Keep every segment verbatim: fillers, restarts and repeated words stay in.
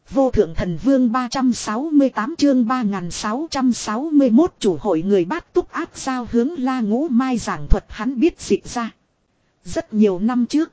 Vô thượng thần vương ba trăm sáu mươi tám chương ba nghìn sáu trăm sáu mươi mốt chủ hội người Bát Túc Áp Sao hướng La Ngũ Mai giảng thuật hắn biết dịch ra. Rất nhiều năm trước,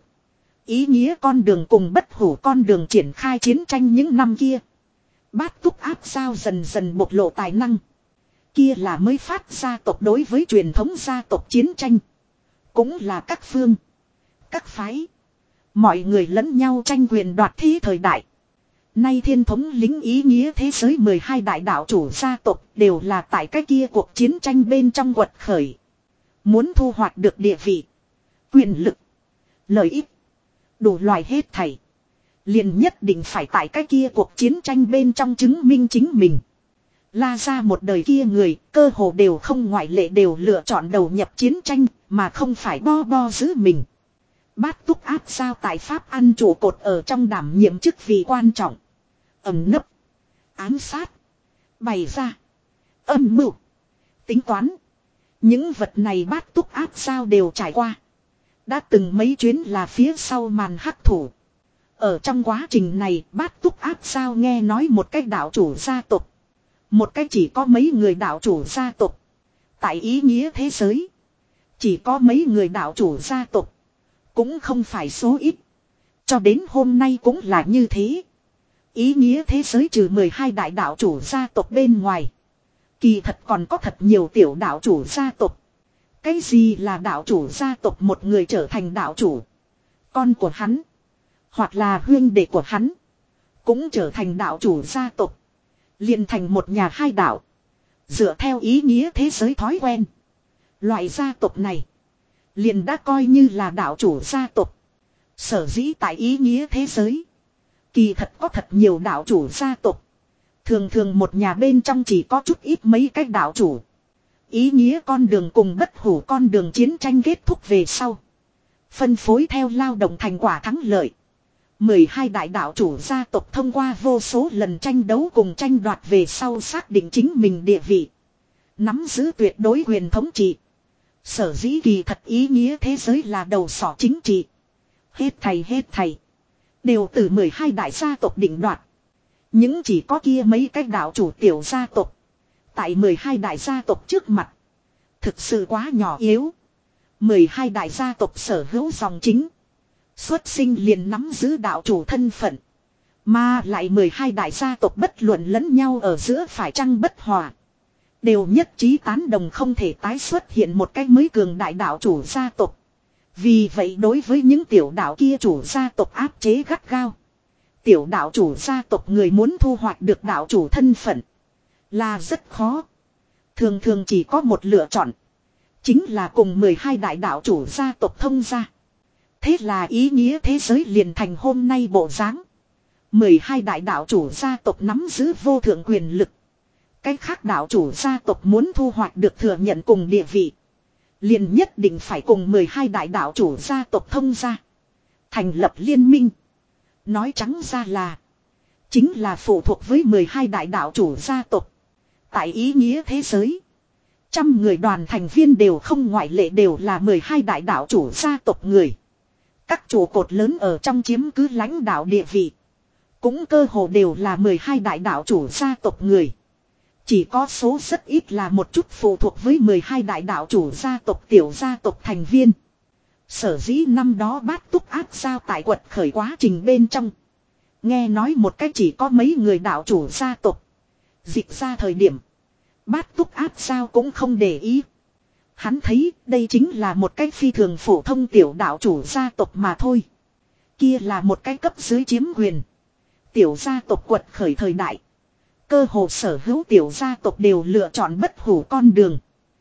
ý nghĩa con đường cùng bất hủ con đường triển khai chiến tranh những năm kia. Bát Túc Áp Sao dần dần bộc lộ tài năng. Kia là mới phát gia tộc đối với truyền thống gia tộc chiến tranh. Cũng là các phương, các phái, mọi người lẫn nhau tranh quyền đoạt thế thời đại. Nay thiên thống lĩnh ý nghĩa thế giới mười hai đại đạo chủ gia tộc đều là tại cái kia cuộc chiến tranh bên trong quật khởi. Muốn thu hoạch được địa vị, quyền lực, lợi ích, đủ loại hết thảy. Liền nhất định phải tại cái kia cuộc chiến tranh bên trong chứng minh chính mình. La ra một đời kia người, cơ hồ đều không ngoại lệ đều lựa chọn đầu nhập chiến tranh, mà không phải bo bo giữ mình. Bát Túc Áp Sao tại Pháp ăn trụ cột ở trong đảm nhiệm chức vị quan trọng. Ẩn nấp, ám sát, bày ra, âm mưu, tính toán. Những vật này Bát Túc Áp Sao đều trải qua. Đã từng mấy chuyến là phía sau màn hắc thủ. Ở trong quá trình này Bát Túc Áp Sao nghe nói một cách đạo chủ gia tộc. Một cách chỉ có mấy người đạo chủ gia tộc. Tại ý nghĩa thế giới, chỉ có mấy người đạo chủ gia tộc. Cũng không phải số ít. Cho đến hôm nay cũng là như thế. Ý nghĩa thế giới trừ mười hai đại đạo chủ gia tộc bên ngoài. Kỳ thật còn có thật nhiều tiểu đạo chủ gia tộc. Cái gì là đạo chủ gia tộc? Một người trở thành đạo chủ, con của hắn, hoặc là huynh đệ của hắn, cũng trở thành đạo chủ gia tộc. Liền thành một nhà hai đạo. Dựa theo ý nghĩa thế giới thói quen, loại gia tộc này liền đã coi như là đạo chủ gia tộc. Sở dĩ tại ý nghĩa thế giới, kỳ thật có thật nhiều đạo chủ gia tộc. Thường thường một nhà bên trong chỉ có chút ít mấy cái đạo chủ. Ý nghĩa con đường cùng bất hủ con đường chiến tranh kết thúc về sau, phân phối theo lao động thành quả thắng lợi. mười hai đại đạo chủ gia tộc thông qua vô số lần tranh đấu cùng tranh đoạt về sau xác định chính mình địa vị, nắm giữ tuyệt đối quyền thống trị. Sở dĩ kỳ thật ý nghĩa thế giới là đầu sỏ chính trị. Hết thầy hết thầy đều từ mười hai đại gia tộc định đoạt. Những chỉ có kia mấy cái đạo chủ tiểu gia tộc, tại mười hai đại gia tộc trước mặt thực sự quá nhỏ yếu. mười hai đại gia tộc sở hữu dòng chính, xuất sinh liền nắm giữ đạo chủ thân phận. Mà lại mười hai đại gia tộc bất luận lẫn nhau ở giữa phải chăng bất hòa, đều nhất trí tán đồng không thể tái xuất hiện một cách mới cường đại đạo chủ gia tộc. Vì vậy đối với những tiểu đạo kia chủ gia tộc áp chế gắt gao. Tiểu đạo chủ gia tộc người muốn thu hoạch được đạo chủ thân phận là rất khó. Thường thường chỉ có một lựa chọn, chính là cùng mười hai đại đạo chủ gia tộc thông gia. Thế là ý nghĩa thế giới liền thành hôm nay bộ dáng. mười hai đại đạo chủ gia tộc nắm giữ vô thượng quyền lực. Cách khác đạo chủ gia tộc muốn thu hoạch được thừa nhận cùng địa vị, liền nhất định phải cùng mười hai đại đạo chủ gia tộc thông gia, thành lập liên minh. Nói trắng ra là, chính là phụ thuộc với mười hai đại đạo chủ gia tộc. Tại ý nghĩa thế giới, trăm người đoàn thành viên đều không ngoại lệ đều là mười hai đại đạo chủ gia tộc người. Các trụ cột lớn ở trong chiếm cứ lãnh đạo địa vị, cũng cơ hồ đều là mười hai đại đạo chủ gia tộc người. Chỉ có số rất ít là một chút phụ thuộc với mười hai đại đạo chủ gia tộc tiểu gia tộc thành viên. Sở dĩ năm đó Bát Túc Áp Sao tại quật khởi quá trình bên trong, nghe nói một cách chỉ có mấy người đạo chủ gia tộc. Dịch ra thời điểm, Bát Túc Áp Sao cũng không để ý. Hắn thấy đây chính là một cách phi thường phổ thông tiểu đạo chủ gia tộc mà thôi. Kia là một cái cấp dưới chiếm quyền. Tiểu gia tộc quật khởi thời đại, cơ hồ sở hữu tiểu gia tộc đều lựa chọn bất hủ con đường.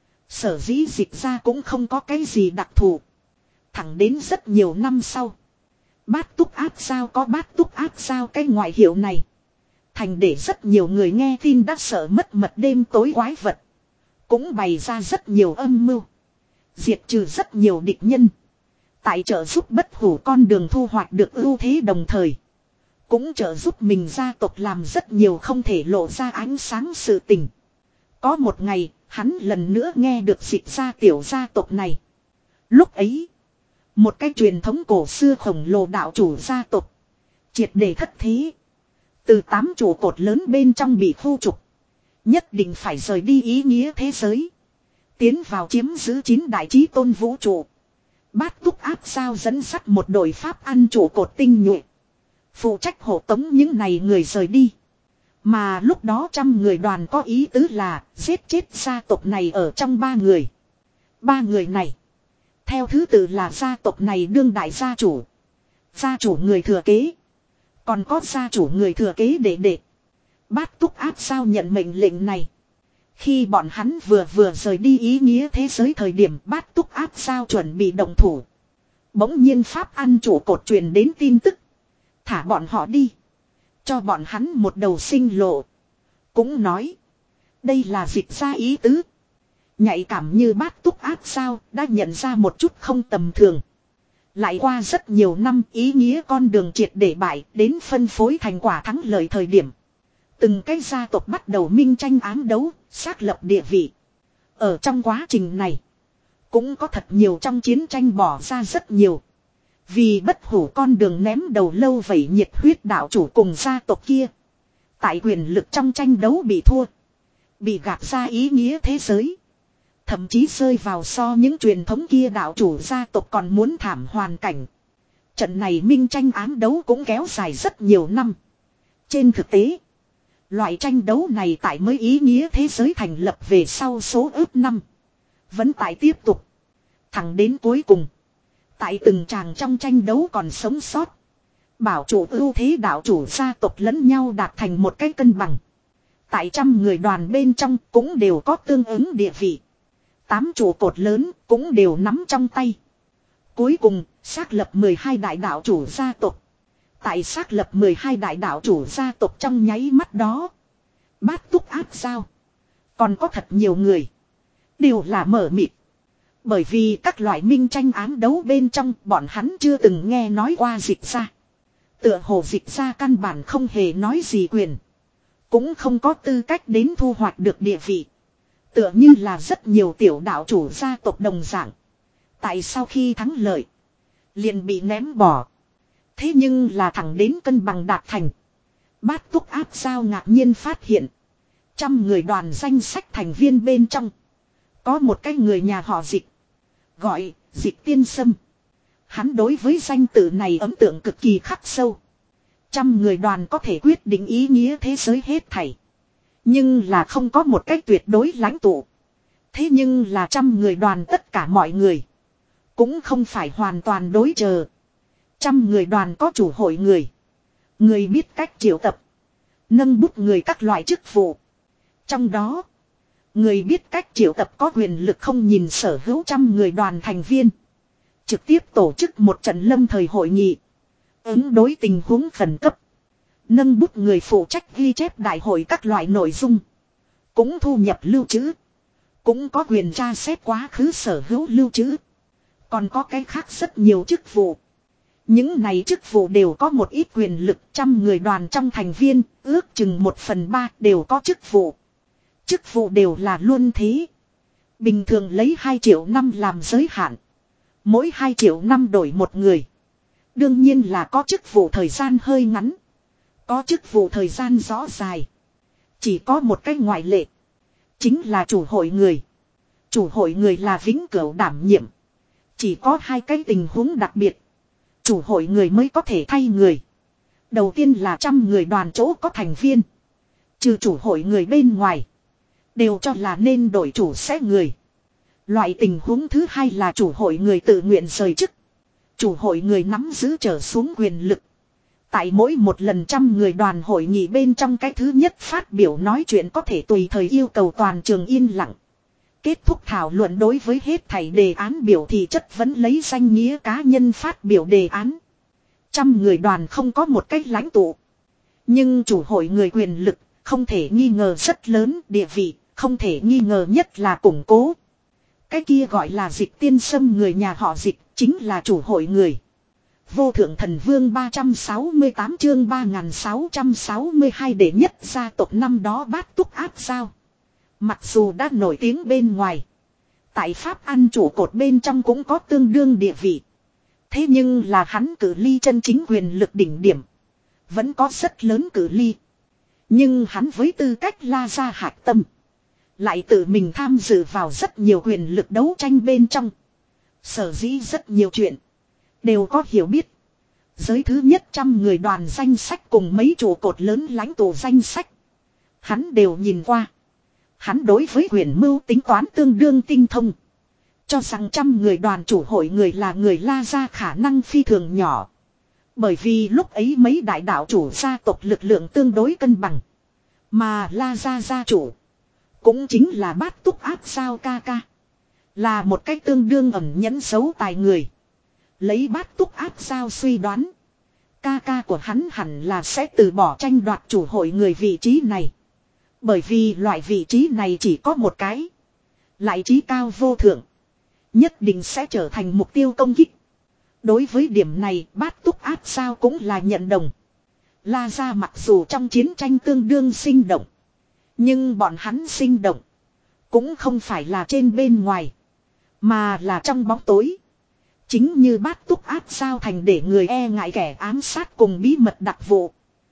Sở dĩ dịch ra cũng không có cái gì đặc thù. Thẳng đến rất nhiều năm sau, Bát Túc Áp Sao có Bát Túc Áp Sao cái ngoại hiệu này, thành để rất nhiều người nghe tin đã sợ mất mật đêm tối quái vật. Cũng bày ra rất nhiều âm mưu, diệt trừ rất nhiều địch nhân. Tại trợ giúp bất hủ con đường thu hoạch được ưu thế đồng thời, cũng trợ giúp mình gia tộc làm rất nhiều không thể lộ ra ánh sáng sự tình. Có một ngày, hắn lần nữa nghe được dịch ra tiểu gia tộc này. Lúc ấy, một cái truyền thống cổ xưa khổng lồ đạo chủ gia tộc triệt để thất thế. Từ tám trụ cột lớn bên trong bị khu trục. Nhất định phải rời đi ý nghĩa thế giới. Tiến vào chiếm giữ chín đại chí tôn vũ trụ. Bát túc áp sao dẫn dắt một đội pháp ăn trụ cột tinh nhuệ. Phụ trách hộ tống những này người rời đi. Mà lúc đó trăm người đoàn có ý tứ là giết chết gia tộc này ở trong ba người. Ba người này. Theo thứ tự là gia tộc này đương đại gia chủ. Gia chủ người thừa kế. Còn có gia chủ người thừa kế đệ đệ. Bát túc áp sao nhận mệnh lệnh này. Khi bọn hắn vừa vừa rời đi ý nghĩa thế giới thời điểm bát túc áp sao chuẩn bị động thủ. Bỗng nhiên pháp ăn chủ cột truyền đến tin tức. Thả bọn họ đi. Cho bọn hắn một đầu sinh lộ. Cũng nói. Đây là dịch ra ý tứ. Nhạy cảm như bát túc áp sao đã nhận ra một chút không tầm thường. Lại qua rất nhiều năm ý nghĩa con đường triệt để bại đến phân phối thành quả thắng lợi thời điểm. Từng cái gia tộc bắt đầu minh tranh ám đấu, xác lập địa vị. Ở trong quá trình này, cũng có thật nhiều trong chiến tranh bỏ ra rất nhiều. Vì bất hủ con đường ném đầu lâu vậy nhiệt huyết đạo chủ cùng gia tộc kia. Tại quyền lực trong tranh đấu bị thua. Bị gạt ra ý nghĩa thế giới. Thậm chí rơi vào so những truyền thống kia đạo chủ gia tộc còn muốn thảm hoàn cảnh. Trận này minh tranh ám đấu cũng kéo dài rất nhiều năm. Trên thực tế, loại tranh đấu này tại mới ý nghĩa thế giới thành lập về sau số ước năm. Vẫn tại tiếp tục. Thẳng đến cuối cùng. Tại từng tràng trong tranh đấu còn sống sót. Bảo chủ ưu thế đạo chủ gia tộc lẫn nhau đạt thành một cái cân bằng. Tại trăm người đoàn bên trong cũng đều có tương ứng địa vị. Tám trụ cột lớn cũng đều nắm trong tay. Cuối cùng, xác lập mười hai đại đạo chủ gia tộc. Tại xác lập mười hai đại đạo chủ gia tộc trong nháy mắt đó. Bát túc áp sao. Còn có thật nhiều người. Đều là mở mịt. Bởi vì các loại minh tranh ám đấu bên trong bọn hắn chưa từng nghe nói qua dịch ra. Tựa hồ dịch ra căn bản không hề nói gì quyền. Cũng không có tư cách đến thu hoạch được địa vị. Tựa như là rất nhiều tiểu đạo chủ gia tộc đồng dạng. Tại sau khi thắng lợi. Liền bị ném bỏ. Thế nhưng là thẳng đến cân bằng đạt thành. Bát túc áp sao ngạc nhiên phát hiện. Trăm người đoàn danh sách thành viên bên trong. Có một cái người nhà họ dịch. Gọi dịch tiên sâm. Hắn đối với danh tự này ấn tượng cực kỳ khắc sâu. Trăm người đoàn có thể quyết định ý nghĩa thế giới hết thảy. Nhưng là không có một cách tuyệt đối lãnh tụ. Thế nhưng là trăm người đoàn tất cả mọi người. Cũng không phải hoàn toàn đối chờ. Trăm người đoàn có chủ hội người. Người biết cách triệu tập. Nâng bút người các loại chức vụ. Trong đó. Người biết cách triệu tập có quyền lực không nhìn sở hữu trăm người đoàn thành viên. Trực tiếp tổ chức một trận lâm thời hội nghị. Ứng đối tình huống khẩn cấp. Nâng bút người phụ trách ghi chép đại hội các loại nội dung. Cũng thu nhập lưu trữ. Cũng có quyền tra xét quá khứ sở hữu lưu trữ. Còn có cái khác rất nhiều chức vụ. Những này chức vụ đều có một ít quyền lực. Trăm người đoàn trong thành viên ước chừng một phần ba đều có chức vụ. Chức vụ đều là luôn thế. Bình thường lấy hai triệu năm làm giới hạn. Mỗi hai triệu năm đổi một người. Đương nhiên là có chức vụ thời gian hơi ngắn. Có chức vụ thời gian rõ dài. Chỉ có một cách ngoại lệ. Chính là chủ hội người. Chủ hội người là vĩnh cửu đảm nhiệm. Chỉ có hai cái tình huống đặc biệt. Chủ hội người mới có thể thay người. Đầu tiên là trăm người đoàn chỗ có thành viên. Trừ chủ hội người bên ngoài. Đều cho là nên đổi chủ sẽ người. Loại tình huống thứ hai là chủ hội người tự nguyện rời chức. Chủ hội người nắm giữ trở xuống quyền lực. Tại mỗi một lần trăm người đoàn hội nghị bên trong cái thứ nhất phát biểu nói chuyện có thể tùy thời yêu cầu toàn trường yên lặng. Kết thúc thảo luận đối với hết thảy đề án biểu thị chất vấn lấy danh nghĩa cá nhân phát biểu đề án. Trăm người đoàn không có một cách lãnh tụ. Nhưng chủ hội người quyền lực không thể nghi ngờ rất lớn, địa vị không thể nghi ngờ nhất là củng cố. Cái kia gọi là dịch tiên sâm người nhà họ dịch chính là chủ hội người. Vô thượng thần vương ba trăm sáu mươi tám chương ba nghìn sáu trăm sáu mươi hai đệ nhất gia tộc năm đó bát túc áp sao. Mặc dù đã nổi tiếng bên ngoài. Tại pháp ăn chủ cột bên trong cũng có tương đương địa vị. Thế nhưng là hắn cử ly chân chính quyền lực đỉnh điểm. vẫn có rất lớn cự ly. Nhưng hắn với tư cách La Gia hạch tâm. Lại tự mình tham dự vào rất nhiều quyền lực đấu tranh bên trong. Sở dĩ rất nhiều chuyện. Đều có hiểu biết. Giới thứ nhất trăm người đoàn danh sách cùng mấy trụ cột lớn lãnh tụ danh sách. Hắn đều nhìn qua. Hắn đối với quyền mưu tính toán tương đương tinh thông. Cho rằng trăm người đoàn chủ hội người là người La Gia khả năng phi thường nhỏ. Bởi vì lúc ấy mấy đại đạo chủ gia tộc lực lượng tương đối cân bằng. Mà La Gia gia chủ. Cũng chính là Bát Túc Áp Sao ca ca. Là một cách tương đương ẩn nhẫn xấu tài người. Lấy Bát Túc Áp Sao suy đoán. Ca ca của hắn hẳn là sẽ từ bỏ tranh đoạt chủ hội người vị trí này. Bởi vì loại vị trí này chỉ có một cái. Lại trí cao vô thượng. Nhất định sẽ trở thành mục tiêu công kích. Đối với điểm này Bát Túc Áp Sao cũng là nhận đồng. La Gia mặc dù trong chiến tranh tương đương sinh động. Nhưng bọn hắn sinh động. Cũng không phải là trên bên ngoài. Mà là trong bóng tối. Chính như Bát Túc Áp Sao thành để người e ngại kẻ ám sát cùng bí mật đặc vụ.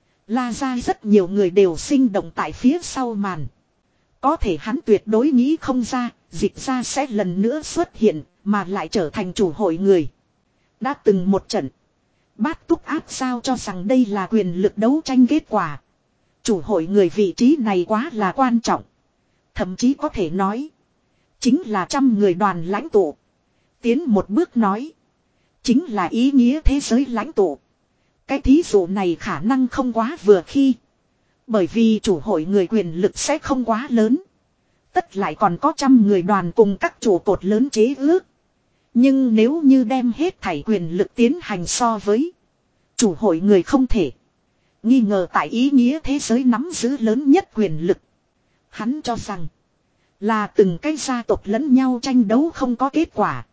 La Gia rất nhiều người đều sinh động tại phía sau màn. Có thể hắn tuyệt đối nghĩ không ra, Dịch Gia sẽ lần nữa xuất hiện, mà lại trở thành chủ hội người. Đã từng một trận. Bát Túc Áp Sao cho rằng đây là quyền lực đấu tranh kết quả. Chủ hội người vị trí này quá là quan trọng. Thậm chí có thể nói. Chính là trăm người đoàn lãnh tụ. Tiến một bước nói. Chính là ý nghĩa thế giới lãnh tụ. Cái thí dụ này khả năng không quá vừa khi. Bởi vì chủ hội người quyền lực sẽ không quá lớn. Tất lại còn có trăm người đoàn cùng các trụ cột lớn chế ước. Nhưng nếu như đem hết thảy quyền lực tiến hành so với. Chủ hội người không thể. Nghi ngờ tại ý nghĩa thế giới nắm giữ lớn nhất quyền lực. Hắn cho rằng. Là từng cái gia tộc lẫn nhau tranh đấu không có kết quả.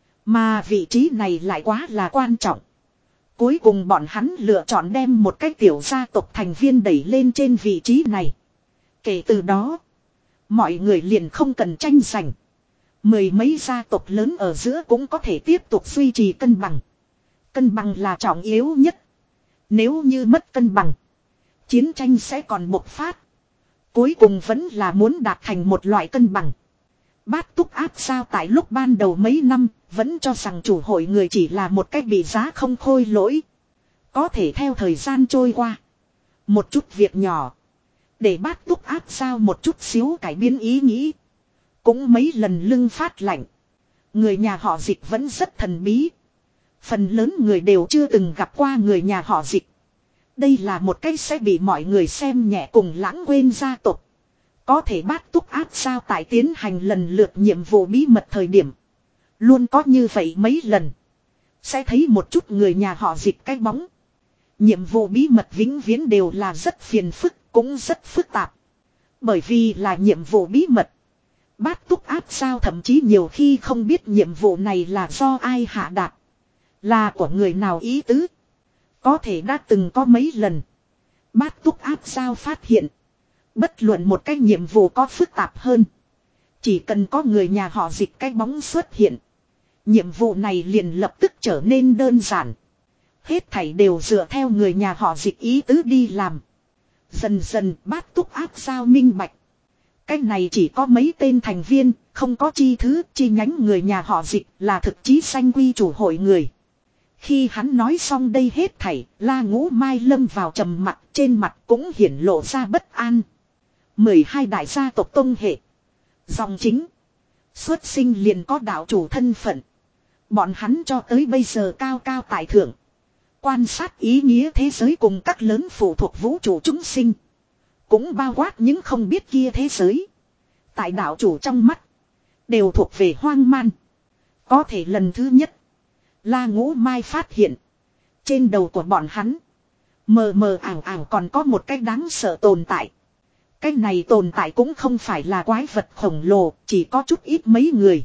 Mà vị trí này lại quá là quan trọng. Cuối cùng bọn hắn lựa chọn đem một cái tiểu gia tộc thành viên đẩy lên trên vị trí này. Kể từ đó. Mọi người liền không cần tranh giành. Mười mấy gia tộc lớn ở giữa cũng có thể tiếp tục duy trì cân bằng. Cân bằng là trọng yếu nhất. Nếu như mất cân bằng. Chiến tranh sẽ còn bộc phát. Cuối cùng vẫn là muốn đạt thành một loại cân bằng. Bát Túc Áp Sao tại lúc ban đầu mấy năm. Vẫn cho rằng chủ hội người chỉ là một cách bị giá không khôi lỗi. Có thể theo thời gian trôi qua. Một chút việc nhỏ. Để Bát Túc Áp Sao một chút xíu cải biến ý nghĩ. Cũng mấy lần lưng phát lạnh. Người nhà họ Dịch vẫn rất thần bí. Phần lớn người đều chưa từng gặp qua người nhà họ Dịch. Đây là một cách sẽ bị mọi người xem nhẹ cùng lãng quên gia tộc. Có thể Bát Túc Áp Sao tại tiến hành lần lượt nhiệm vụ bí mật thời điểm. Luôn có như vậy mấy lần. Sẽ thấy một chút người nhà họ Dịch cái bóng. Nhiệm vụ bí mật vĩnh viễn đều là rất phiền phức, cũng rất phức tạp. Bởi vì là nhiệm vụ bí mật. Bát Túc Áp Sao thậm chí nhiều khi không biết nhiệm vụ này là do ai hạ đạt. Là của người nào ý tứ. Có thể đã từng có mấy lần. Bát Túc Áp Sao phát hiện. Bất luận một cái nhiệm vụ có phức tạp hơn. Chỉ cần có người nhà họ Dịch cái bóng xuất hiện. Nhiệm vụ này liền lập tức trở nên đơn giản. Hết thảy đều dựa theo người nhà họ Dịch ý tứ đi làm. Dần dần Bát Túc Áp Sao minh bạch. Cái này chỉ có mấy tên thành viên, không có chi thứ, chi nhánh người nhà họ Dịch là thực chí sanh quy chủ hội người. Khi hắn nói xong đây hết thảy, La Ngũ Mai lâm vào trầm mặc, trên mặt cũng hiển lộ ra bất an. mười hai đại gia tộc tông hệ. Dòng chính. Xuất sinh liền có đạo chủ thân phận. Bọn hắn cho tới bây giờ cao cao tại thượng. Quan sát ý nghĩa thế giới cùng các lớn phụ thuộc vũ trụ chúng sinh. Cũng bao quát những không biết kia thế giới. Tại đạo chủ trong mắt. Đều thuộc về hoang man. Có thể lần thứ nhất. La Ngũ Mai phát hiện. Trên đầu của bọn hắn. Mờ mờ ảo ảo còn có một cái đáng sợ tồn tại. Cái này tồn tại cũng không phải là quái vật khổng lồ. Chỉ có chút ít mấy người.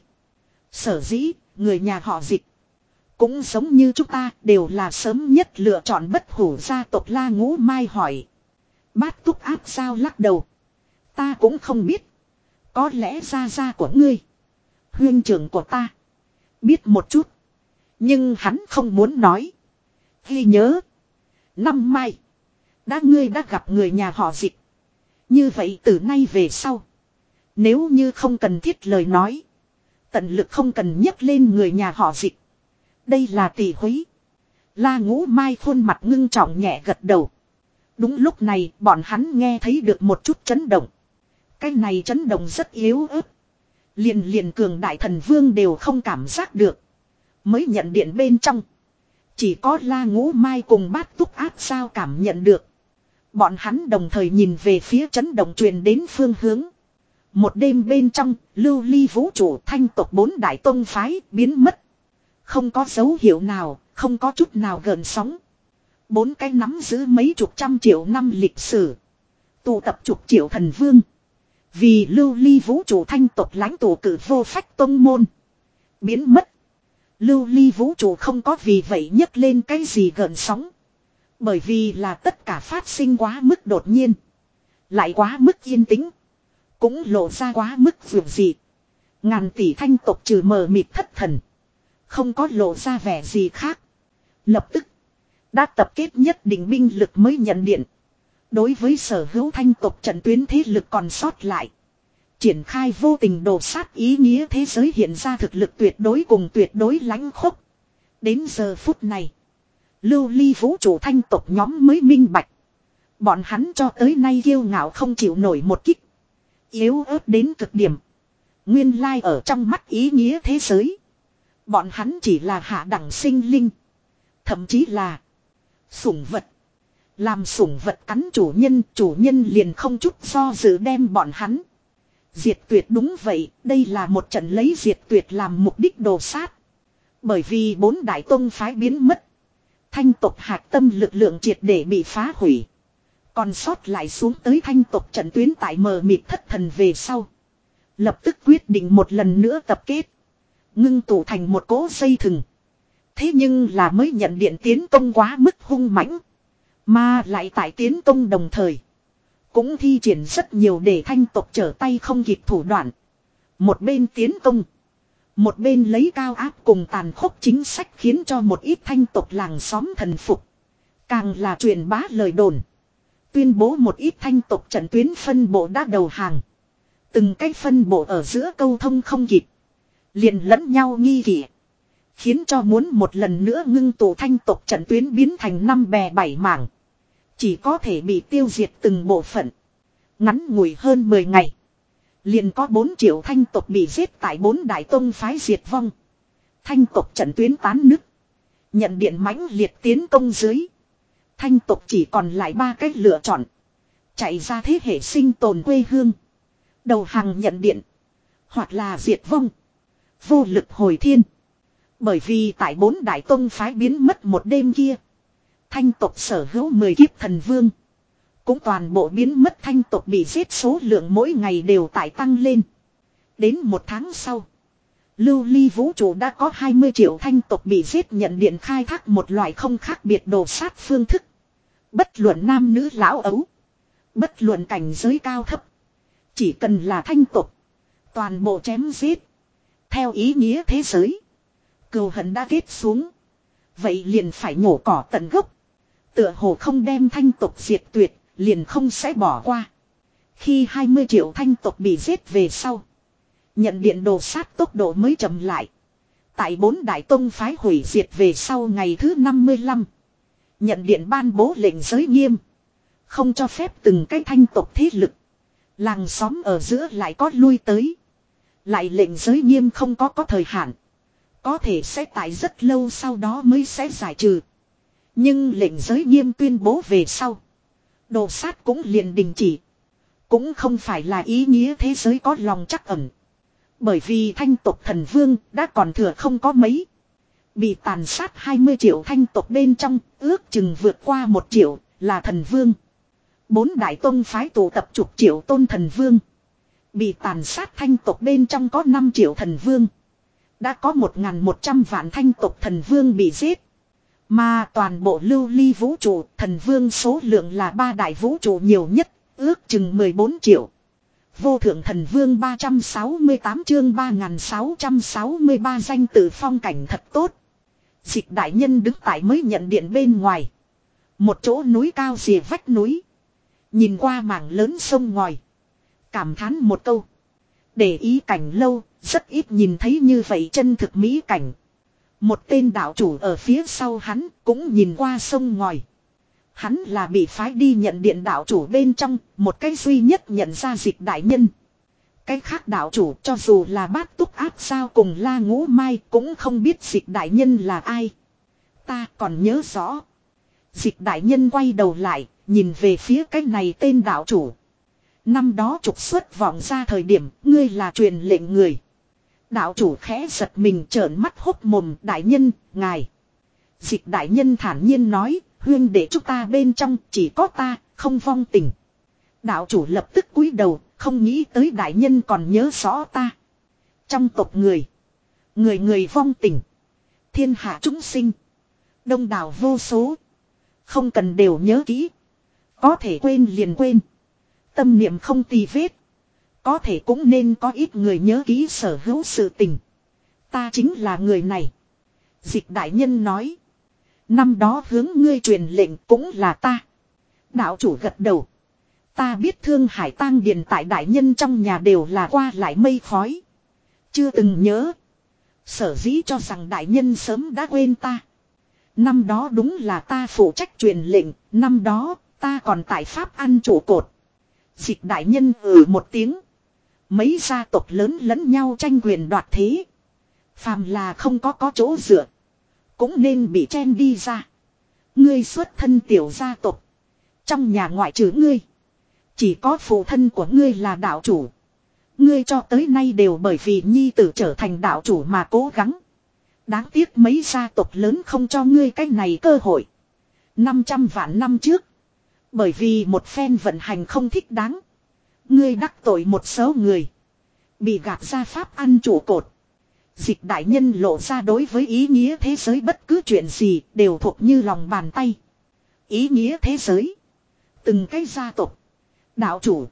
Sở dĩ. Người nhà họ Dịch. Cũng giống như chúng ta đều là sớm nhất lựa chọn bất hủ gia tộc. La Ngũ Mai hỏi. Bát Túc Áp Sao lắc đầu. Ta cũng không biết. Có lẽ gia gia của ngươi. Huynh trưởng của ta. Biết một chút. Nhưng hắn không muốn nói. Ghi nhớ. Năm Mai. Đã ngươi đã gặp người nhà họ Dịch. Như vậy từ nay về sau. Nếu như không cần thiết lời nói. Tận lực không cần nhắc lên người nhà họ Dịch. Đây là tỷ húy. La Ngũ Mai khuôn mặt ngưng trọng nhẹ gật đầu. Đúng lúc này bọn hắn nghe thấy được một chút chấn động. Cái này chấn động rất yếu ớt. Liền liền cường đại thần vương đều không cảm giác được. Mới nhận điện bên trong. Chỉ có La Ngũ Mai cùng Bát Túc Áp sao cảm nhận được. Bọn hắn đồng thời nhìn về phía chấn động truyền đến phương hướng. Một đêm bên trong, lưu ly vũ trụ thanh tộc bốn đại tông phái biến mất. Không có dấu hiệu nào, không có chút nào gợn sóng. Bốn cái nắm giữ mấy chục trăm triệu năm lịch sử. Tụ tập chục triệu thần vương. Vì lưu ly vũ trụ thanh tộc lãnh tụ cử vô phách tông môn. Biến mất. Lưu ly vũ trụ không có vì vậy nhấc lên cái gì gợn sóng. Bởi vì là tất cả phát sinh quá mức đột nhiên. Lại quá mức yên tĩnh. Cũng lộ ra quá mức vượt dị. Ngàn tỷ thanh tộc trừ mờ mịt thất thần. Không có lộ ra vẻ gì khác. Lập tức. Đã tập kết nhất định binh lực mới nhận điện. Đối với sở hữu thanh tộc trận tuyến thế lực còn sót lại. Triển khai vô tình đổ sát ý nghĩa thế giới hiện ra thực lực tuyệt đối cùng tuyệt đối lãnh khốc. Đến giờ phút này. Lưu ly vũ trụ thanh tộc nhóm mới minh bạch. Bọn hắn cho tới nay kiêu ngạo không chịu nổi một kích. Yếu ớt đến cực điểm. Nguyên lai ở trong mắt ý nghĩa thế giới. Bọn hắn chỉ là hạ đẳng sinh linh. Thậm chí là sủng vật. Làm sủng vật cắn chủ nhân, chủ nhân liền không chút do dự đem bọn hắn diệt tuyệt. Đúng vậy, đây là một trận lấy diệt tuyệt làm mục đích đồ sát. Bởi vì bốn đại tông phái biến mất. Thanh tộc hạt tâm lực lượng triệt để bị phá hủy. Còn sót lại xuống tới thanh tộc trận tuyến tại mờ mịt thất thần về sau. Lập tức quyết định một lần nữa tập kết. Ngưng tụ thành một cỗ dây thừng. Thế nhưng là mới nhận điện tiến công quá mức hung mãnh. Mà lại tại tiến công đồng thời. Cũng thi triển rất nhiều để thanh tộc trở tay không kịp thủ đoạn. Một bên tiến công. Một bên lấy cao áp cùng tàn khốc chính sách khiến cho một ít thanh tộc làng xóm thần phục. Càng là truyền bá lời đồn. Tuyên bố một ít thanh tộc trận tuyến phân bộ đã đầu hàng. Từng cái phân bộ ở giữa câu thông không kịp. Liền lẫn nhau nghi kỵ. Khiến cho muốn một lần nữa ngưng tụ thanh tộc trận tuyến biến thành năm bè bảy mảng. Chỉ có thể bị tiêu diệt từng bộ phận. Ngắn ngủi hơn mười ngày. Liền có bốn triệu thanh tộc bị giết tại bốn đại tông phái diệt vong. Thanh tộc trận tuyến tán nứt. Nhận điện mãnh liệt tiến công dưới. Thanh tộc chỉ còn lại ba cách lựa chọn. Chạy ra thế hệ sinh tồn quê hương. Đầu hàng nhận điện. Hoặc là diệt vong. Vô lực hồi thiên. Bởi vì tại bốn đại tông phái biến mất một đêm kia. Thanh tộc sở hữu mười kiếp thần vương. Cũng toàn bộ biến mất, thanh tộc bị giết số lượng mỗi ngày đều tại tăng lên. Đến một tháng sau. Lưu ly vũ trụ đã có hai mươi triệu thanh tộc bị giết, nhận điện khai thác một loại không khác biệt đồ sát phương thức. Bất luận nam nữ lão ấu. Bất luận cảnh giới cao thấp. Chỉ cần là thanh tộc. Toàn bộ chém giết. Theo ý nghĩa thế giới. Cừu hận đã kết xuống. Vậy liền phải nhổ cỏ tận gốc. Tựa hồ không đem thanh tộc diệt tuyệt. Liền không sẽ bỏ qua. Khi hai mươi triệu thanh tộc bị giết về sau. Nhận điện đồ sát tốc độ mới chậm lại. Tại bốn đại tông phái hủy diệt về sau ngày thứ năm mươi lăm. Nhận điện ban bố lệnh giới nghiêm. Không cho phép từng cái thanh tộc thế lực. Làng xóm ở giữa lại có lui tới. Lại lệnh giới nghiêm không có có thời hạn. Có thể sẽ tại rất lâu sau đó mới sẽ giải trừ. Nhưng lệnh giới nghiêm tuyên bố về sau. Đồ sát cũng liền đình chỉ. Cũng không phải là ý nghĩa thế giới có lòng trắc ẩn. Bởi vì thanh tộc thần vương đã còn thừa không có mấy. Bị tàn sát hai mươi triệu thanh tộc bên trong, ước chừng vượt qua một triệu, là thần vương. Bốn đại tông phái tụ tập chục triệu tôn thần vương. Bị tàn sát thanh tộc bên trong có năm triệu thần vương. Đã có một nghìn một trăm vạn thanh tộc thần vương bị giết. Mà toàn bộ lưu ly vũ trụ, thần vương số lượng là ba đại vũ trụ nhiều nhất, ước chừng mười bốn triệu. Vô thượng thần vương ba trăm sáu mươi tám chương ba nghìn sáu trăm sáu mươi ba danh tự phong cảnh thật tốt. Dịch đại nhân đứng tại mới nhận điện bên ngoài. Một chỗ núi cao rìa vách núi. Nhìn qua mảng lớn sông ngòi. Cảm thán một câu. Để ý cảnh lâu, rất ít nhìn thấy như vậy chân thực mỹ cảnh. Một tên đạo chủ ở phía sau hắn cũng nhìn qua sông ngòi. Hắn là bị phái đi nhận điện đạo chủ bên trong, một cái duy nhất nhận ra Dịch đại nhân. Cái khác đạo chủ cho dù là bát túc áp sao cùng La Ngũ Mai cũng không biết Dịch đại nhân là ai. Ta còn nhớ rõ. Dịch đại nhân quay đầu lại, nhìn về phía cái này tên đạo chủ. Năm đó trục xuất vọng ra thời điểm, ngươi là truyền lệnh người. Đạo chủ khẽ giật mình trợn mắt hốc mồm, đại nhân, ngài. Dịch đại nhân thản nhiên nói, huyên để chúng ta bên trong chỉ có ta, không vong tình. Đạo chủ lập tức cúi đầu, không nghĩ tới đại nhân còn nhớ rõ ta. Trong tộc người, người người vong tình. Thiên hạ chúng sinh, đông đảo vô số. Không cần đều nhớ kỹ. Có thể quên liền quên. Tâm niệm không tì vết. Có thể cũng nên có ít người nhớ kỹ sở hữu sự tình. Ta chính là người này. Dịch đại nhân nói. Năm đó hướng ngươi truyền lệnh cũng là ta. Đạo chủ gật đầu. Ta biết Thương Hải tang điền tại đại nhân trong nhà đều là qua lại mây khói. Chưa từng nhớ. Sở dĩ cho rằng đại nhân sớm đã quên ta. Năm đó đúng là ta phụ trách truyền lệnh. Năm đó ta còn tại Pháp ăn trụ cột. Dịch đại nhân ừ một tiếng. Mấy gia tộc lớn lẫn nhau tranh quyền đoạt thế. Phàm là không có có chỗ dựa. Cũng nên bị chen đi ra. Ngươi xuất thân tiểu gia tộc. Trong nhà ngoại trừ ngươi. Chỉ có phụ thân của ngươi là đạo chủ. Ngươi cho tới nay đều bởi vì nhi tử trở thành đạo chủ mà cố gắng. Đáng tiếc mấy gia tộc lớn không cho ngươi cái này cơ hội. năm trăm vạn năm trước. Bởi vì một phen vận hành không thích đáng. Ngươi đắc tội một số người. Bị gạt ra Pháp ăn trụ cột. Dịch đại nhân lộ ra đối với ý nghĩa thế giới bất cứ chuyện gì đều thuộc như lòng bàn tay. Ý nghĩa thế giới. Từng cái gia tộc. Đạo chủ.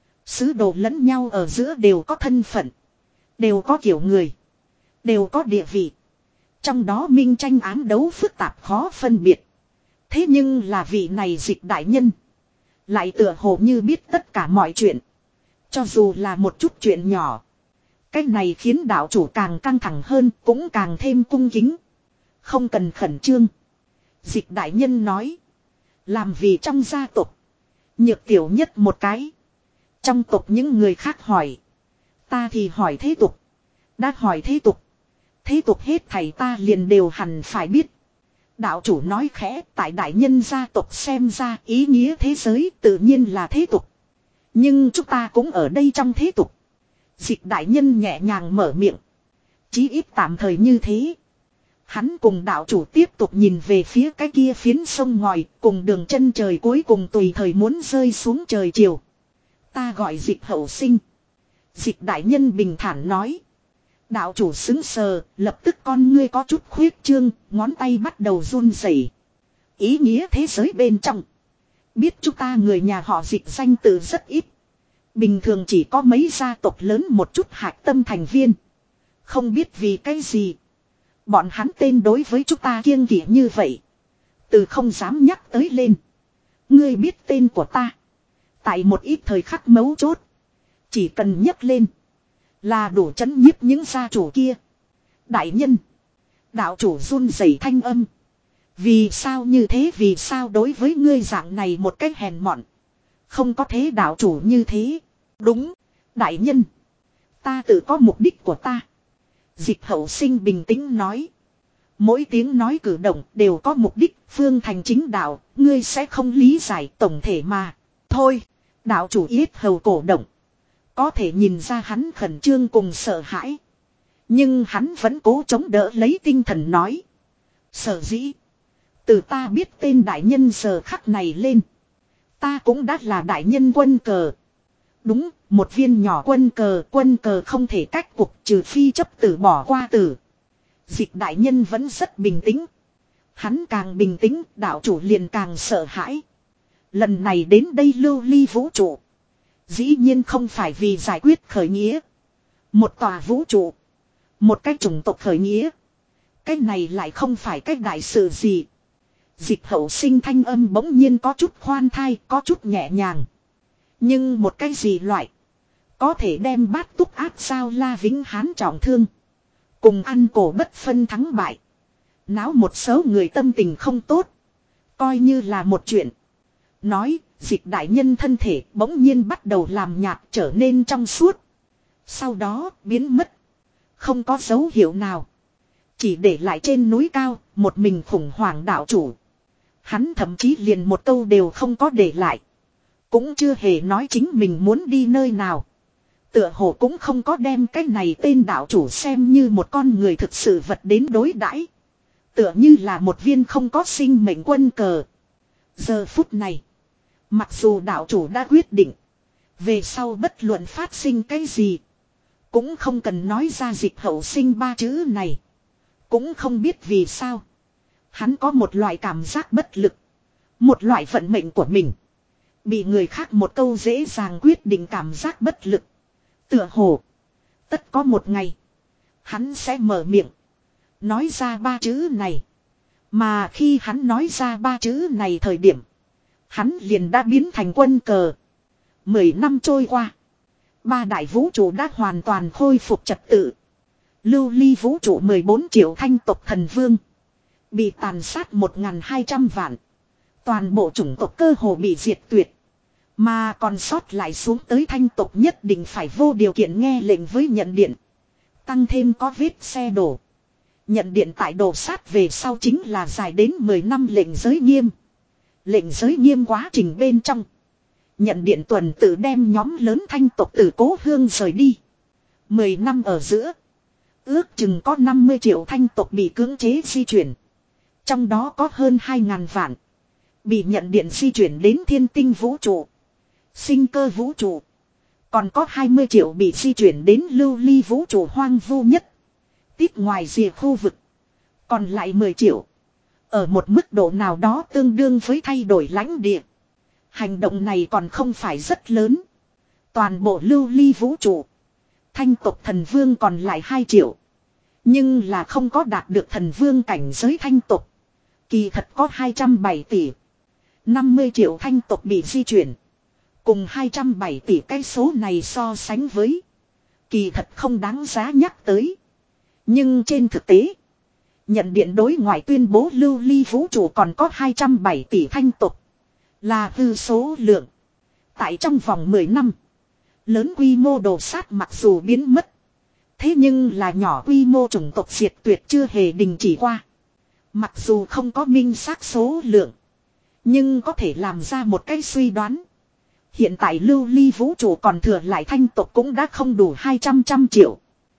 Sứ đồ lẫn nhau ở giữa đều có thân phận. Đều có kiểu người. Đều có địa vị. Trong đó minh tranh ám đấu phức tạp khó phân biệt. Thế nhưng là vị này Dịch đại nhân. Lại tựa hồ như biết tất cả mọi chuyện. Cho dù là một chút chuyện nhỏ. Cái này khiến đạo chủ càng căng thẳng hơn, cũng càng thêm cung kính. Không cần khẩn trương. Dịch đại nhân nói. Làm vì trong gia tộc. Nhược tiểu nhất một cái. Trong tộc những người khác hỏi. Ta thì hỏi thế tục. Đã hỏi thế tục. Thế tục hết thầy ta liền đều hẳn phải biết. Đạo chủ nói khẽ, tại đại nhân gia tộc xem ra ý nghĩa thế giới tự nhiên là thế tục. Nhưng chúng ta cũng ở đây trong thế tục. Dịch đại nhân nhẹ nhàng mở miệng. Chí ít tạm thời như thế. Hắn cùng đạo chủ tiếp tục nhìn về phía cái kia phiến sông ngòi, cùng đường chân trời cuối cùng tùy thời muốn rơi xuống trời chiều. Ta gọi Dịch hậu sinh. Dịch đại nhân bình thản nói. Đạo chủ xứng sờ, lập tức con ngươi có chút khuyết trương, ngón tay bắt đầu run rẩy. Ý nghĩa thế giới bên trong. Biết chúng ta người nhà họ Dịch danh từ rất ít. Bình thường chỉ có mấy gia tộc lớn một chút hạch tâm thành viên. Không biết vì cái gì. Bọn hắn tên đối với chúng ta kiêng kỵ như vậy. Từ không dám nhắc tới lên. Ngươi biết tên của ta. Tại một ít thời khắc mấu chốt. Chỉ cần nhắc lên. Là đủ chấn nhiếp những gia chủ kia. Đại nhân. Đạo chủ run rẩy thanh âm. Vì sao như thế, vì sao đối với ngươi dạng này một cách hèn mọn. Không có thế đạo chủ như thế. Đúng. Đại nhân. Ta tự có mục đích của ta. Dịch hậu sinh bình tĩnh nói. Mỗi tiếng nói cử động đều có mục đích. Phương thành chính đạo. Ngươi sẽ không lý giải tổng thể mà. Thôi. Đạo chủ yết hầu cổ động. Có thể nhìn ra hắn khẩn trương cùng sợ hãi. Nhưng hắn vẫn cố chống đỡ lấy tinh thần nói. Sở dĩ. Từ ta biết tên đại nhân giờ khắc này lên. Ta cũng đã là đại nhân quân cờ. Đúng, một viên nhỏ quân cờ. Quân cờ không thể cách cục trừ phi chấp tử bỏ qua tử. Dịch đại nhân vẫn rất bình tĩnh. Hắn càng bình tĩnh, đạo chủ liền càng sợ hãi. Lần này đến đây lưu ly vũ trụ. Dĩ nhiên không phải vì giải quyết khởi nghĩa. Một tòa vũ trụ. Một cái chủng tộc khởi nghĩa. Cái này lại không phải cái đại sự gì. Dịch hậu sinh thanh âm bỗng nhiên có chút khoan thai, có chút nhẹ nhàng. Nhưng một cái gì loại. Có thể đem bát túc áp sao La Vĩnh Hán trọng thương. Cùng ăn cổ bất phân thắng bại. Náo một số người tâm tình không tốt. Coi như là một chuyện. Nói, dịch đại nhân thân thể bỗng nhiên bắt đầu làm nhạt trở nên trong suốt. Sau đó biến mất. Không có dấu hiệu nào. Chỉ để lại trên núi cao, một mình khủng hoảng đạo chủ. Hắn thậm chí liền một câu đều không có để lại. Cũng chưa hề nói chính mình muốn đi nơi nào. Tựa hồ cũng không có đem cái này tên đạo chủ xem như một con người thực sự vật đến đối đãi. Tựa như là một viên không có sinh mệnh quân cờ. Giờ phút này, mặc dù đạo chủ đã quyết định, về sau bất luận phát sinh cái gì, cũng không cần nói ra dịch hậu sinh ba chữ này. Cũng không biết vì sao. Hắn có một loại cảm giác bất lực. Một loại vận mệnh của mình. Bị người khác một câu dễ dàng quyết định cảm giác bất lực. Tựa hồ. Tất có một ngày. Hắn sẽ mở miệng. Nói ra ba chữ này. Mà khi hắn nói ra ba chữ này thời điểm. Hắn liền đã biến thành quân cờ. Mười năm trôi qua. Ba đại vũ trụ đã hoàn toàn khôi phục trật tự. Lưu ly vũ trụ mười bốn triệu thanh tộc thần vương. Bị tàn sát một nghìn hai trăm vạn. Toàn bộ chủng tộc cơ hồ bị diệt tuyệt. Mà còn sót lại xuống tới thanh tộc nhất định phải vô điều kiện nghe lệnh với nhận điện. Tăng thêm có vết xe đổ. Nhận điện tại đổ sát về sau chính là dài đến mười năm lệnh giới nghiêm. Lệnh giới nghiêm quá trình bên trong. Nhận điện tuần tự đem nhóm lớn thanh tộc từ cố hương rời đi. Mười năm ở giữa. Ước chừng có năm mươi triệu thanh tộc bị cưỡng chế di chuyển. Trong đó có hơn hai ngàn vạn. Bị nhận điện di chuyển đến thiên tinh vũ trụ. Sinh cơ vũ trụ. Còn có hai mươi triệu bị di chuyển đến lưu ly vũ trụ hoang vu nhất. Tiếp ngoài rìa khu vực. Còn lại mười triệu. Ở một mức độ nào đó tương đương với thay đổi lãnh địa. Hành động này còn không phải rất lớn. Toàn bộ lưu ly vũ trụ. Thanh tộc thần vương còn lại hai triệu. Nhưng là không có đạt được thần vương cảnh giới thanh tộc. Kỳ thật có hai trăm bảy tỷ. năm mươi triệu thanh tộc bị di chuyển. Cùng hai trăm bảy tỷ cái số này so sánh với. Kỳ thật không đáng giá nhắc tới. Nhưng trên thực tế. Nhận điện đối ngoại tuyên bố lưu ly vũ trụ còn có hai trăm bảy tỷ thanh tộc. Là hư số lượng. Tại trong vòng mười năm. Lớn quy mô đồ sát mặc dù biến mất. Thế nhưng là nhỏ quy mô chủng tộc diệt tuyệt chưa hề đình chỉ qua. Mặc dù không có minh xác số lượng. Nhưng có thể làm ra một cái suy đoán. Hiện tại lưu ly vũ trụ còn thừa lại thanh tộc cũng đã không đủ hai trăm trăm triệu.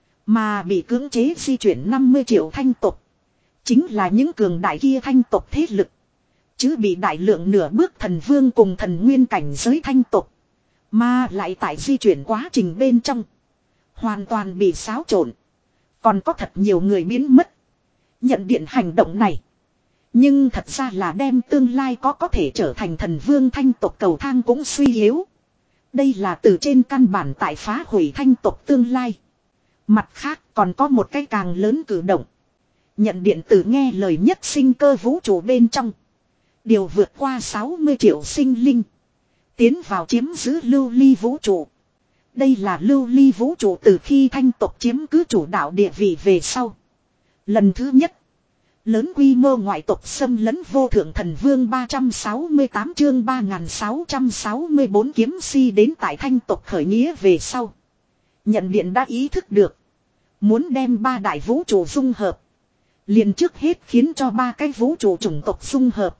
Mà bị cưỡng chế di chuyển năm mươi triệu thanh tộc. Chính là những cường đại kia thanh tộc thế lực. Chứ bị đại lượng nửa bước thần vương cùng thần nguyên cảnh giới thanh tộc. Mà lại tại di chuyển quá trình bên trong. Hoàn toàn bị xáo trộn. Còn có thật nhiều người biến mất. Nhận điện hành động này. Nhưng thật ra là đem tương lai có có thể trở thành thần vương thanh tộc cầu thang cũng suy yếu. Đây là từ trên căn bản tại phá hủy thanh tộc tương lai. Mặt khác còn có một cái càng lớn cử động. Nhận điện tử nghe lời nhất sinh cơ vũ trụ bên trong. Điều vượt qua sáu mươi triệu sinh linh. Tiến vào chiếm giữ lưu ly vũ trụ. Đây là lưu ly vũ trụ từ khi thanh tộc chiếm cứ chủ đạo địa vị về sau. Lần thứ nhất. Lớn quy mô ngoại tộc xâm lấn vô thượng thần vương ba trăm sáu mươi tám chương ba nghìn sáu trăm sáu mươi bốn kiếm si đến tại thanh tộc khởi nghĩa về sau. Nhận điện đã ý thức được. Muốn đem ba đại vũ trụ dung hợp. Liền trước hết khiến cho ba cái vũ trụ chủng tộc dung hợp.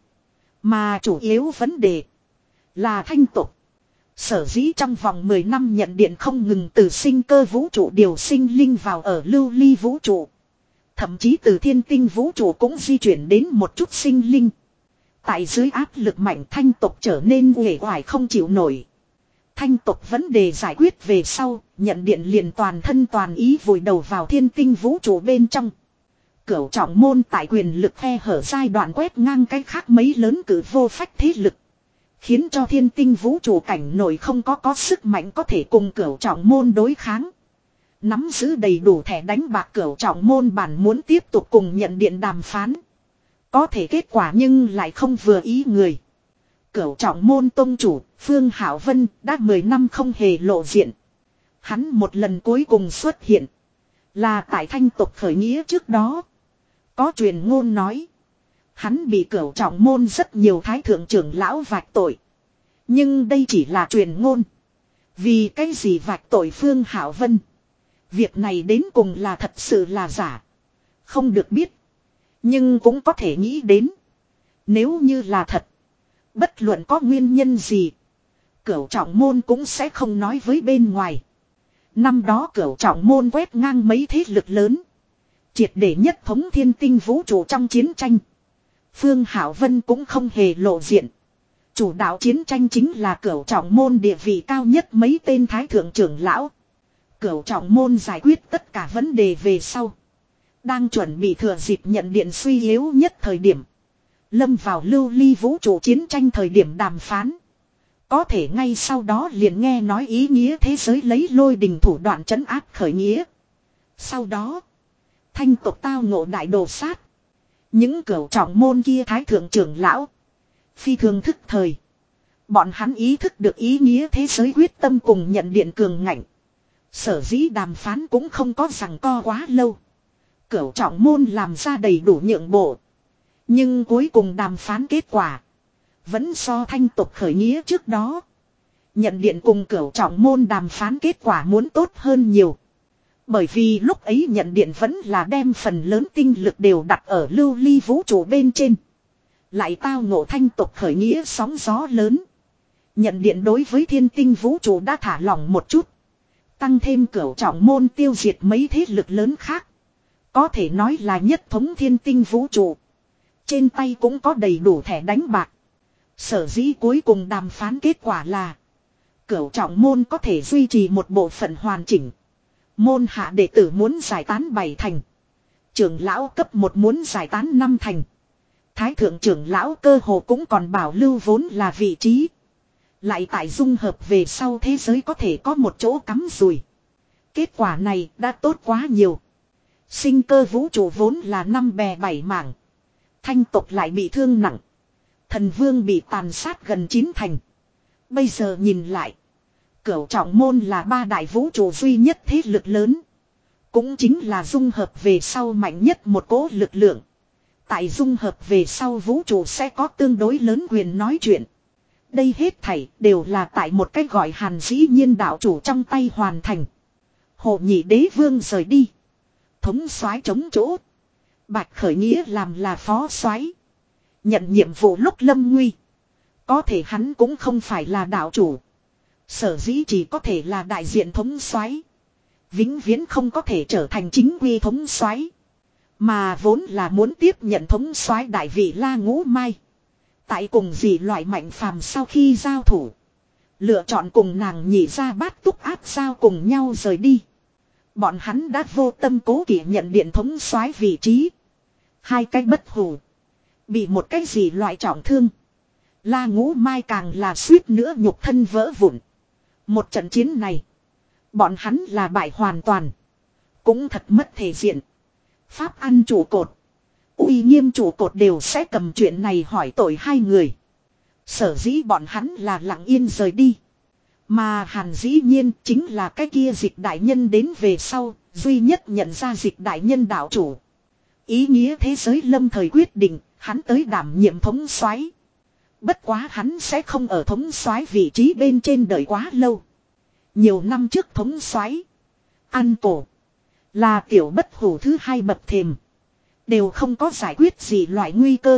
Mà chủ yếu vấn đề là thanh tộc. Sở dĩ trong vòng mười năm nhận điện không ngừng từ sinh cơ vũ trụ điều sinh linh vào ở lưu ly vũ trụ. Thậm chí từ thiên tinh vũ trụ cũng di chuyển đến một chút sinh linh. Tại dưới áp lực mạnh thanh tộc trở nên uể oải không chịu nổi. Thanh tộc vấn đề giải quyết về sau, nhận điện liền toàn thân toàn ý vùi đầu vào thiên tinh vũ trụ bên trong. Cửu trọng môn tại quyền lực khe hở giai đoạn quét ngang cái khác mấy lớn cử vô phách thế lực. Khiến cho thiên tinh vũ trụ cảnh nổi không có có sức mạnh có thể cùng cửu trọng môn đối kháng. Nắm giữ đầy đủ thẻ đánh bạc cửu trọng môn bản muốn tiếp tục cùng nhận điện đàm phán. Có thể kết quả nhưng lại không vừa ý người. Cửu trọng môn tông chủ, Phương Hảo Vân đã mười năm không hề lộ diện. Hắn một lần cuối cùng xuất hiện. Là tại thanh tục khởi nghĩa trước đó. Có truyền ngôn nói. Hắn bị cửu trọng môn rất nhiều thái thượng trưởng lão vạch tội. Nhưng đây chỉ là truyền ngôn. Vì cái gì vạch tội Phương Hảo Vân? Việc này đến cùng là thật sự là giả. Không được biết. Nhưng cũng có thể nghĩ đến. Nếu như là thật. Bất luận có nguyên nhân gì. Cửu trọng môn cũng sẽ không nói với bên ngoài. Năm đó cửu trọng môn quét ngang mấy thế lực lớn. Triệt để nhất thống thiên tinh vũ trụ trong chiến tranh. Phương Hảo Vân cũng không hề lộ diện. Chủ đạo chiến tranh chính là cửu trọng môn địa vị cao nhất mấy tên thái thượng trưởng lão. Cửu trọng môn giải quyết tất cả vấn đề về sau. Đang chuẩn bị thừa dịp nhận điện suy yếu nhất thời điểm. Lâm vào lưu ly vũ trụ chiến tranh thời điểm đàm phán. Có thể ngay sau đó liền nghe nói ý nghĩa thế giới lấy lôi đình thủ đoạn trấn áp khởi nghĩa. Sau đó, thanh tộc tao ngộ đại đồ sát. Những cửu trọng môn kia thái thượng trưởng lão. Phi thường thức thời. Bọn hắn ý thức được ý nghĩa thế giới quyết tâm cùng nhận điện cường ngạnh. Sở dĩ đàm phán cũng không có rằng co quá lâu. Cửu trọng môn làm ra đầy đủ nhượng bộ. Nhưng cuối cùng đàm phán kết quả. Vẫn so thanh tục khởi nghĩa trước đó. Nhận điện cùng cửu trọng môn đàm phán kết quả muốn tốt hơn nhiều. Bởi vì lúc ấy nhận điện vẫn là đem phần lớn tinh lực đều đặt ở lưu ly vũ trụ bên trên. Lại tao ngộ thanh tục khởi nghĩa sóng gió lớn. Nhận điện đối với thiên tinh vũ trụ đã thả lỏng một chút. Tăng thêm cửu trọng môn tiêu diệt mấy thế lực lớn khác. Có thể nói là nhất thống thiên tinh vũ trụ. Trên tay cũng có đầy đủ thẻ đánh bạc. Sở dĩ cuối cùng đàm phán kết quả là. Cửu trọng môn có thể duy trì một bộ phận hoàn chỉnh. Môn hạ đệ tử muốn giải tán bảy thành. Trưởng lão cấp một muốn giải tán năm thành. Thái thượng trưởng lão cơ hồ cũng còn bảo lưu vốn là vị trí. Lại tại dung hợp về sau thế giới có thể có một chỗ cắm rùi. Kết quả này đã tốt quá nhiều. Sinh cơ vũ trụ vốn là năm bè bảy mảng. Thanh tộc lại bị thương nặng. Thần vương bị tàn sát gần chín thành. Bây giờ nhìn lại. Cửu trọng môn là ba đại vũ trụ duy nhất thế lực lớn. Cũng chính là dung hợp về sau mạnh nhất một cỗ lực lượng. Tại dung hợp về sau vũ trụ sẽ có tương đối lớn quyền nói chuyện. Đây hết thảy đều là tại một cách gọi Hàn Dĩ Nhiên đạo chủ trong tay hoàn thành. Hồ nhị đế vương rời đi. Thống soái chống chỗ. Bạch khởi nghĩa làm là phó soái. Nhận nhiệm vụ lúc lâm nguy. Có thể hắn cũng không phải là đạo chủ. Sở dĩ chỉ có thể là đại diện thống soái. Vĩnh viễn không có thể trở thành chính quy thống soái. Mà vốn là muốn tiếp nhận thống soái đại vị La Ngũ Mai. Tại cùng gì loại mạnh phàm sau khi giao thủ. Lựa chọn cùng nàng nhị ra bát túc áp sao cùng nhau rời đi. Bọn hắn đã vô tâm cố kỵ nhận điện thống soái vị trí. Hai cái bất hủ. Bị một cái gì loại trọng thương. La Ngũ Mai càng là suýt nữa nhục thân vỡ vụn. Một trận chiến này. Bọn hắn là bại hoàn toàn. Cũng thật mất thể diện. Pháp ăn trụ cột. Uy nghiêm trụ cột đều sẽ cầm chuyện này hỏi tội hai người. Sở dĩ bọn hắn là lặng yên rời đi. Mà Hàn Dĩ Nhiên chính là cái kia dịch đại nhân đến về sau. Duy nhất nhận ra dịch đại nhân đạo chủ. Ý nghĩa thế giới lâm thời quyết định. Hắn tới đảm nhiệm thống soái. Bất quá hắn sẽ không ở thống soái vị trí bên trên đợi quá lâu. Nhiều năm trước thống soái Ăn cổ. Là tiểu bất hủ thứ hai bậc thềm. Đều không có giải quyết gì loại nguy cơ.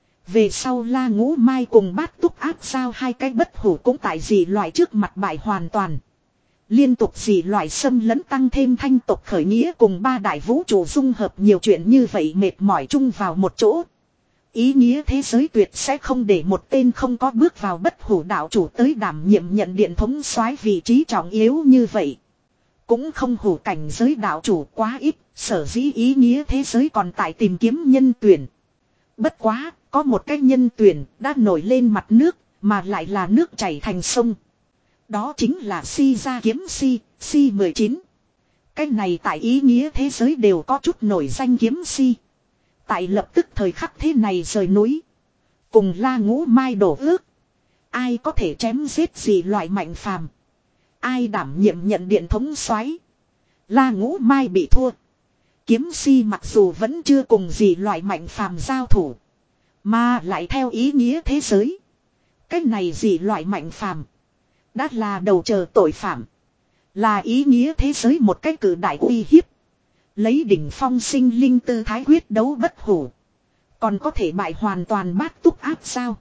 Về sau La Ngũ Mai cùng bát túc áp sao hai cái bất hủ cũng tại gì loại trước mặt bại hoàn toàn. Liên tục gì loại xâm lấn tăng thêm thanh tộc khởi nghĩa cùng ba đại vũ trụ dung hợp nhiều chuyện như vậy mệt mỏi chung vào một chỗ. Ý nghĩa thế giới tuyệt sẽ không để một tên không có bước vào bất hủ đạo chủ tới đảm nhiệm nhận điện thống soái vị trí trọng yếu như vậy. Cũng không hủ cảnh giới đạo chủ quá ít, sở dĩ ý nghĩa thế giới còn tại tìm kiếm nhân tuyển. Bất quá, có một cái nhân tuyển đã nổi lên mặt nước, mà lại là nước chảy thành sông. Đó chính là Si gia kiếm Si, Si mười chín. Cái này tại ý nghĩa thế giới đều có chút nổi danh kiếm Si. Tại lập tức thời khắc thế này rời núi. Cùng La Ngũ Mai đổ ước. Ai có thể chém giết gì loại mạnh phàm. Ai đảm nhiệm nhận điện thống soái. La Ngũ Mai bị thua. Kiếm si mặc dù vẫn chưa cùng gì loại mạnh phàm giao thủ. Mà lại theo ý nghĩa thế giới. Cái này gì loại mạnh phàm. Đã là đầu chờ tội phạm. Là ý nghĩa thế giới một cái cử đại uy hiếp. Lấy đỉnh phong sinh linh tư thái quyết đấu bất hủ. Còn có thể bại hoàn toàn bát túc áp sao.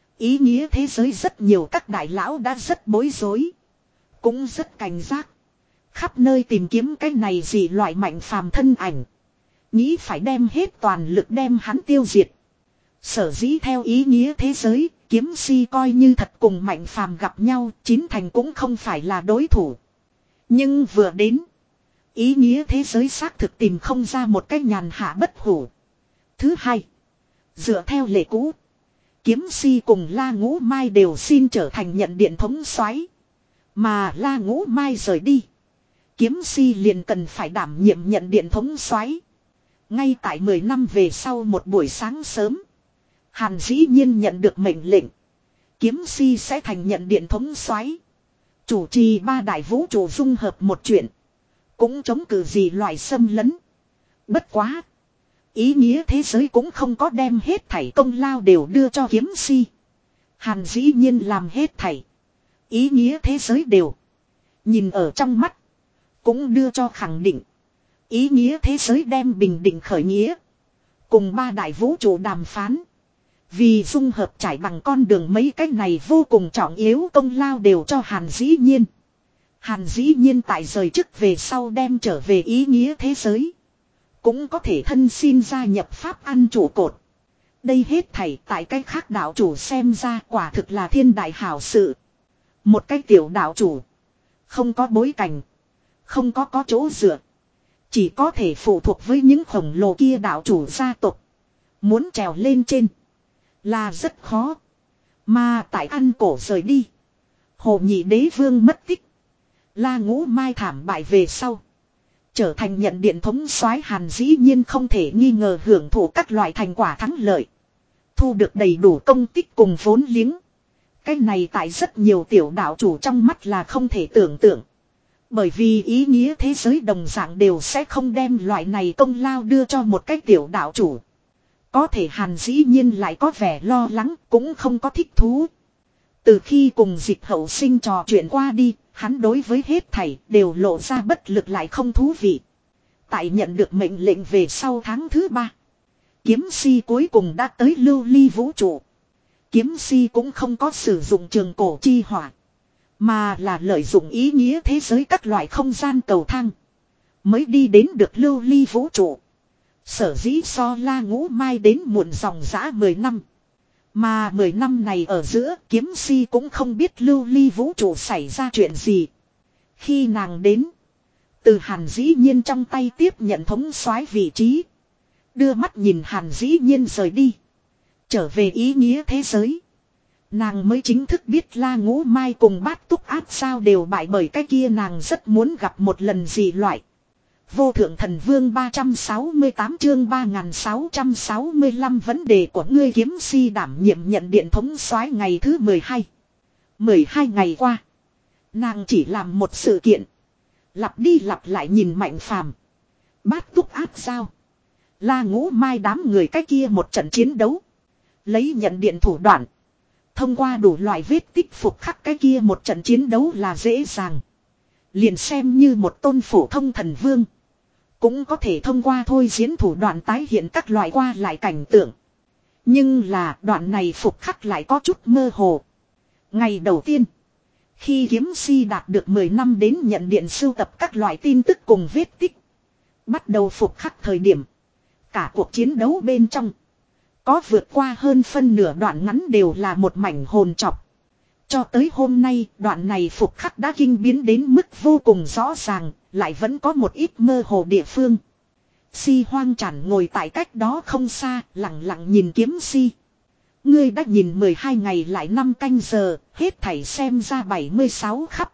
Ý nghĩa thế giới rất nhiều các đại lão đã rất bối rối. Cũng rất cảnh giác. Khắp nơi tìm kiếm cái này gì loại mạnh phàm thân ảnh. Nghĩ phải đem hết toàn lực đem hắn tiêu diệt. Sở dĩ theo ý nghĩa thế giới, kiếm si coi như thật cùng mạnh phàm gặp nhau, chín thành cũng không phải là đối thủ. Nhưng vừa đến, ý nghĩa thế giới xác thực tìm không ra một cái nhàn hạ bất hủ. Thứ hai, dựa theo lệ cũ, kiếm si cùng La Ngũ Mai đều xin trở thành nhận điện thống soái. Mà La Ngũ Mai rời đi, kiếm si liền cần phải đảm nhiệm nhận điện thống soái. Ngay tại mười năm về sau một buổi sáng sớm, Hàn dĩ nhiên nhận được mệnh lệnh. Kiếm si sẽ thành nhận điện thống soái. Chủ trì ba đại vũ trụ dung hợp một chuyện. Cũng chống cự gì loại xâm lấn. Bất quá. Ý nghĩa thế giới cũng không có đem hết thảy công lao đều đưa cho kiếm si. Hàn dĩ nhiên làm hết thảy. Ý nghĩa thế giới đều. Nhìn ở trong mắt. Cũng đưa cho khẳng định. Ý nghĩa thế giới đem bình định khởi nghĩa. Cùng ba đại vũ trụ đàm phán. Vì dung hợp trải bằng con đường mấy cái này vô cùng trọng yếu công lao đều cho Hàn dĩ nhiên. Hàn dĩ nhiên tại rời chức về sau đem trở về ý nghĩa thế giới. Cũng có thể thân xin gia nhập pháp ăn trụ cột. Đây hết thảy tại cái khác đạo chủ xem ra quả thực là thiên đại hảo sự. Một cái tiểu đạo chủ. Không có bối cảnh. Không có có chỗ dựa. Chỉ có thể phụ thuộc với những khổng lồ kia đạo chủ gia tộc. Muốn trèo lên trên. Là rất khó. Mà tại ăn cổ rời đi. Hồ Nhị Đế Vương mất tích. La Ngũ Mai thảm bại về sau. Trở thành nhận điện thống soái Hàn dĩ nhiên không thể nghi ngờ hưởng thụ các loại thành quả thắng lợi. Thu được đầy đủ công tích cùng vốn liếng. Cái này tại rất nhiều tiểu đạo chủ trong mắt là không thể tưởng tượng. Bởi vì ý nghĩa thế giới đồng dạng đều sẽ không đem loại này công lao đưa cho một cái tiểu đạo chủ. Có thể Hàn dĩ nhiên lại có vẻ lo lắng, cũng không có thích thú. Từ khi cùng Dịch Hậu Sinh trò chuyện qua đi, hắn đối với hết thảy đều lộ ra bất lực lại không thú vị. Tại nhận được mệnh lệnh về sau tháng thứ ba, kiếm si cuối cùng đã tới lưu ly vũ trụ. Kiếm si cũng không có sử dụng trường cổ chi hỏa, mà là lợi dụng ý nghĩa thế giới các loại không gian cầu thang, mới đi đến được lưu ly vũ trụ. Sở dĩ so La Ngũ Mai đến muộn dòng dã mười năm. Mà mười năm này ở giữa kiếm si cũng không biết lưu ly vũ trụ xảy ra chuyện gì. Khi nàng đến, từ Hàn dĩ nhiên trong tay tiếp nhận thống soái vị trí. Đưa mắt nhìn Hàn dĩ nhiên rời đi. Trở về ý nghĩa thế giới. Nàng mới chính thức biết La Ngũ Mai cùng Bát Túc Áp sao đều bại bởi cái kia nàng rất muốn gặp một lần gì loại. Vô thượng thần vương ba trăm sáu mươi tám chương ba nghìn sáu trăm sáu mươi lăm vấn đề của ngươi kiếm si đảm nhiệm nhận điện thống soái ngày thứ mười hai. mười hai ngày qua. Nàng chỉ làm một sự kiện. Lặp đi lặp lại nhìn Mạnh Phàm, Bát Túc Áp sao, La Ngũ Mai đám người cái kia một trận chiến đấu. Lấy nhận điện thủ đoạn. Thông qua đủ loại vết tích phục khắc cái kia một trận chiến đấu là dễ dàng. Liền xem như một tôn phổ thông thần vương. Cũng có thể thông qua thôi diễn thủ đoạn tái hiện các loại qua lại cảnh tượng. Nhưng là đoạn này phục khắc lại có chút mơ hồ. Ngày đầu tiên, khi kiếm si đạt được mười năm đến nhận điện sưu tập các loại tin tức cùng vết tích. Bắt đầu phục khắc thời điểm. Cả cuộc chiến đấu bên trong. Có vượt qua hơn phân nửa đoạn ngắn đều là một mảnh hồn trọc. Cho tới hôm nay đoạn này phục khắc đã kinh biến đến mức vô cùng rõ ràng. Lại vẫn có một ít mơ hồ địa phương. Si Hoang Chản ngồi tại cách đó không xa, lặng lặng nhìn kiếm si. Ngươi đã nhìn mười hai ngày lại năm canh giờ, hết thảy xem ra bảy mươi sáu khắp.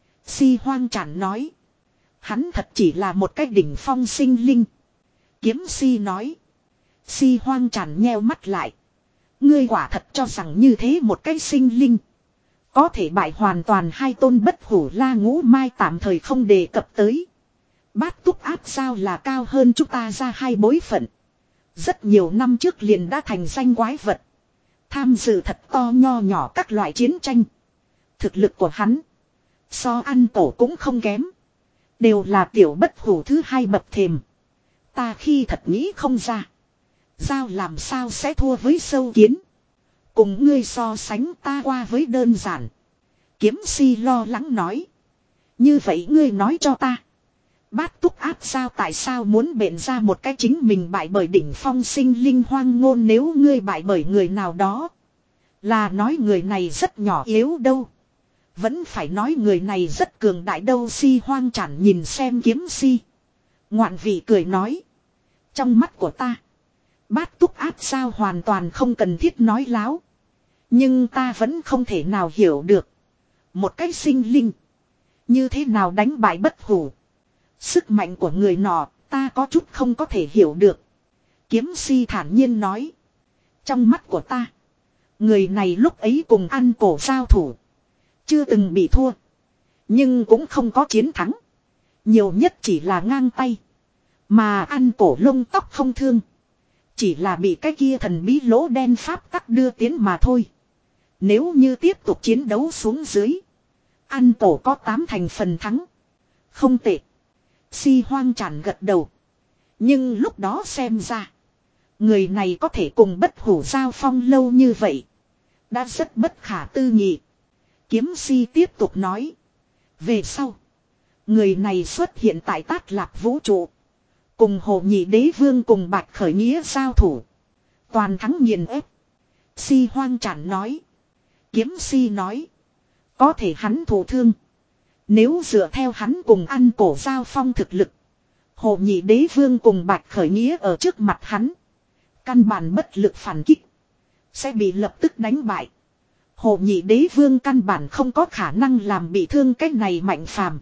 Si Hoang Chản nói. Hắn thật chỉ là một cái đỉnh phong sinh linh. Kiếm si nói. Si Hoang Tràn nheo mắt lại. Ngươi quả thật cho rằng như thế một cái sinh linh. Có thể bại hoàn toàn hai tôn bất hủ la ngũ mai tạm thời không đề cập tới. Bát túc áp sao là cao hơn chúng ta ra hai bối phận. Rất nhiều năm trước liền đã thành danh quái vật. Tham dự thật to nho nhỏ các loại chiến tranh. Thực lực của hắn. So ăn cổ cũng không kém. Đều là tiểu bất hủ thứ hai bậc thềm. Ta khi thật nghĩ không ra. Giao làm sao sẽ thua với sâu kiến. Cùng ngươi so sánh ta qua với đơn giản. Kiếm si lo lắng nói. Như vậy ngươi nói cho ta. Bát túc áp sao tại sao muốn bện ra một cái chính mình bại bởi đỉnh phong sinh linh hoang ngôn nếu ngươi bại bởi người nào đó. Là nói người này rất nhỏ yếu đâu. Vẫn phải nói người này rất cường đại đâu. Si Hoang Tràn nhìn xem kiếm si. Ngoạn vị cười nói. Trong mắt của ta. Bát túc áp sao hoàn toàn không cần thiết nói láo. Nhưng ta vẫn không thể nào hiểu được. Một cái sinh linh. Như thế nào đánh bại bất hủ. Sức mạnh của người nọ ta có chút không có thể hiểu được. Kiếm si thản nhiên nói. Trong mắt của ta. Người này lúc ấy cùng ăn cổ giao thủ. Chưa từng bị thua. Nhưng cũng không có chiến thắng. Nhiều nhất chỉ là ngang tay. Mà ăn cổ lông tóc không thương. Chỉ là bị cái kia thần bí lỗ đen pháp tắc đưa tiến mà thôi. Nếu như tiếp tục chiến đấu xuống dưới. Ăn cổ có tám thành phần thắng. Không tệ. Si Hoang Tràn gật đầu. Nhưng lúc đó xem ra. Người này có thể cùng bất hủ giao phong lâu như vậy. Đã rất bất khả tư nghị. Kiếm si tiếp tục nói. Về sau. Người này xuất hiện tại Tát Lạp vũ trụ. Cùng Hồ Nhị Đế Vương cùng Bạch Khởi Nghĩa giao thủ. Toàn thắng nghiền ép. Si Hoang Tràn nói. Kiếm si nói. Có thể hắn thụ thương. Nếu dựa theo hắn cùng ăn cổ giao phong thực lực. Hồ Nhị Đế Vương cùng Bạch Khởi Nghĩa ở trước mặt hắn. Căn bản bất lực phản kích. Sẽ bị lập tức đánh bại. Hồ Nhị Đế Vương căn bản không có khả năng làm bị thương cái này mạnh phàm.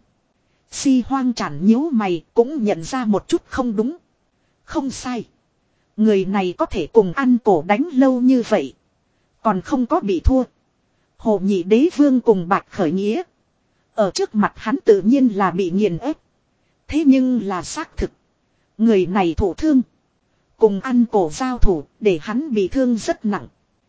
Si Hoang Tràn nhíu mày cũng nhận ra một chút không đúng. Không sai. Người này có thể cùng ăn cổ đánh lâu như vậy. Còn không có bị thua. Hồ Nhị Đế Vương cùng Bạch Khởi Nghĩa. Ở trước mặt hắn tự nhiên là bị nghiền ép. Thế nhưng là xác thực. Người này thổ thương. Cùng ăn cổ giao thủ để hắn bị thương rất nặng.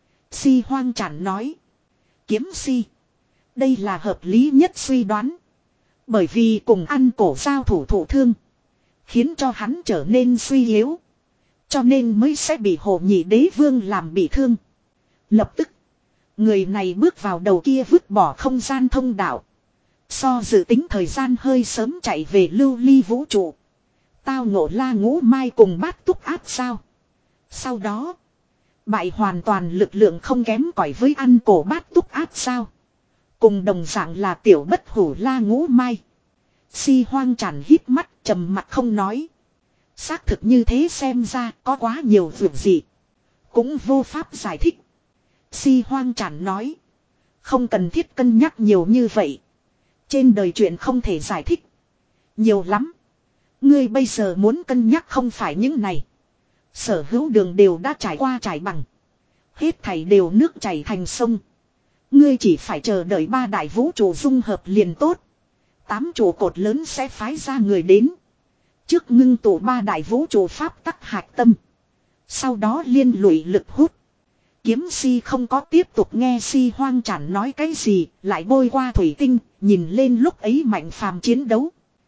Si Hoang Tràn nói. Kiếm si. Đây là hợp lý nhất suy đoán. Bởi vì cùng ăn cổ giao thủ thổ thương. Khiến cho hắn trở nên suy yếu. Cho nên mới sẽ bị Hồ Nhị Đế Vương làm bị thương. Lập tức. Người này bước vào đầu kia vứt bỏ không gian thông đạo. So dự tính thời gian hơi sớm chạy về lưu ly vũ trụ. Tao ngộ la ngũ mai cùng bát túc áp sao. Sau đó. Bại hoàn toàn lực lượng không kém cỏi với ăn cổ bát túc áp sao. Cùng đồng dạng là tiểu bất hủ la ngũ mai. Si Hoang Tràn hít mắt trầm mặt không nói. Xác thực như thế xem ra có quá nhiều việc gì. Cũng vô pháp giải thích. Si Hoang Tràn nói. Không cần thiết cân nhắc nhiều như vậy. Trên đời chuyện không thể giải thích. Nhiều lắm. Ngươi bây giờ muốn cân nhắc không phải những này. Sở hữu đường đều đã trải qua trải bằng. Hết thảy đều nước chảy thành sông. Ngươi chỉ phải chờ đợi ba đại vũ trụ dung hợp liền tốt. Tám trụ cột lớn sẽ phái ra người đến. Trước ngưng tụ ba đại vũ trụ pháp tắc hạch tâm. Sau đó liên lụy lực hút. Kiếm si không có tiếp tục nghe Si Hoang Tràn nói cái gì, lại bôi qua thủy tinh, nhìn lên lúc ấy mạnh phàm chiến đấu.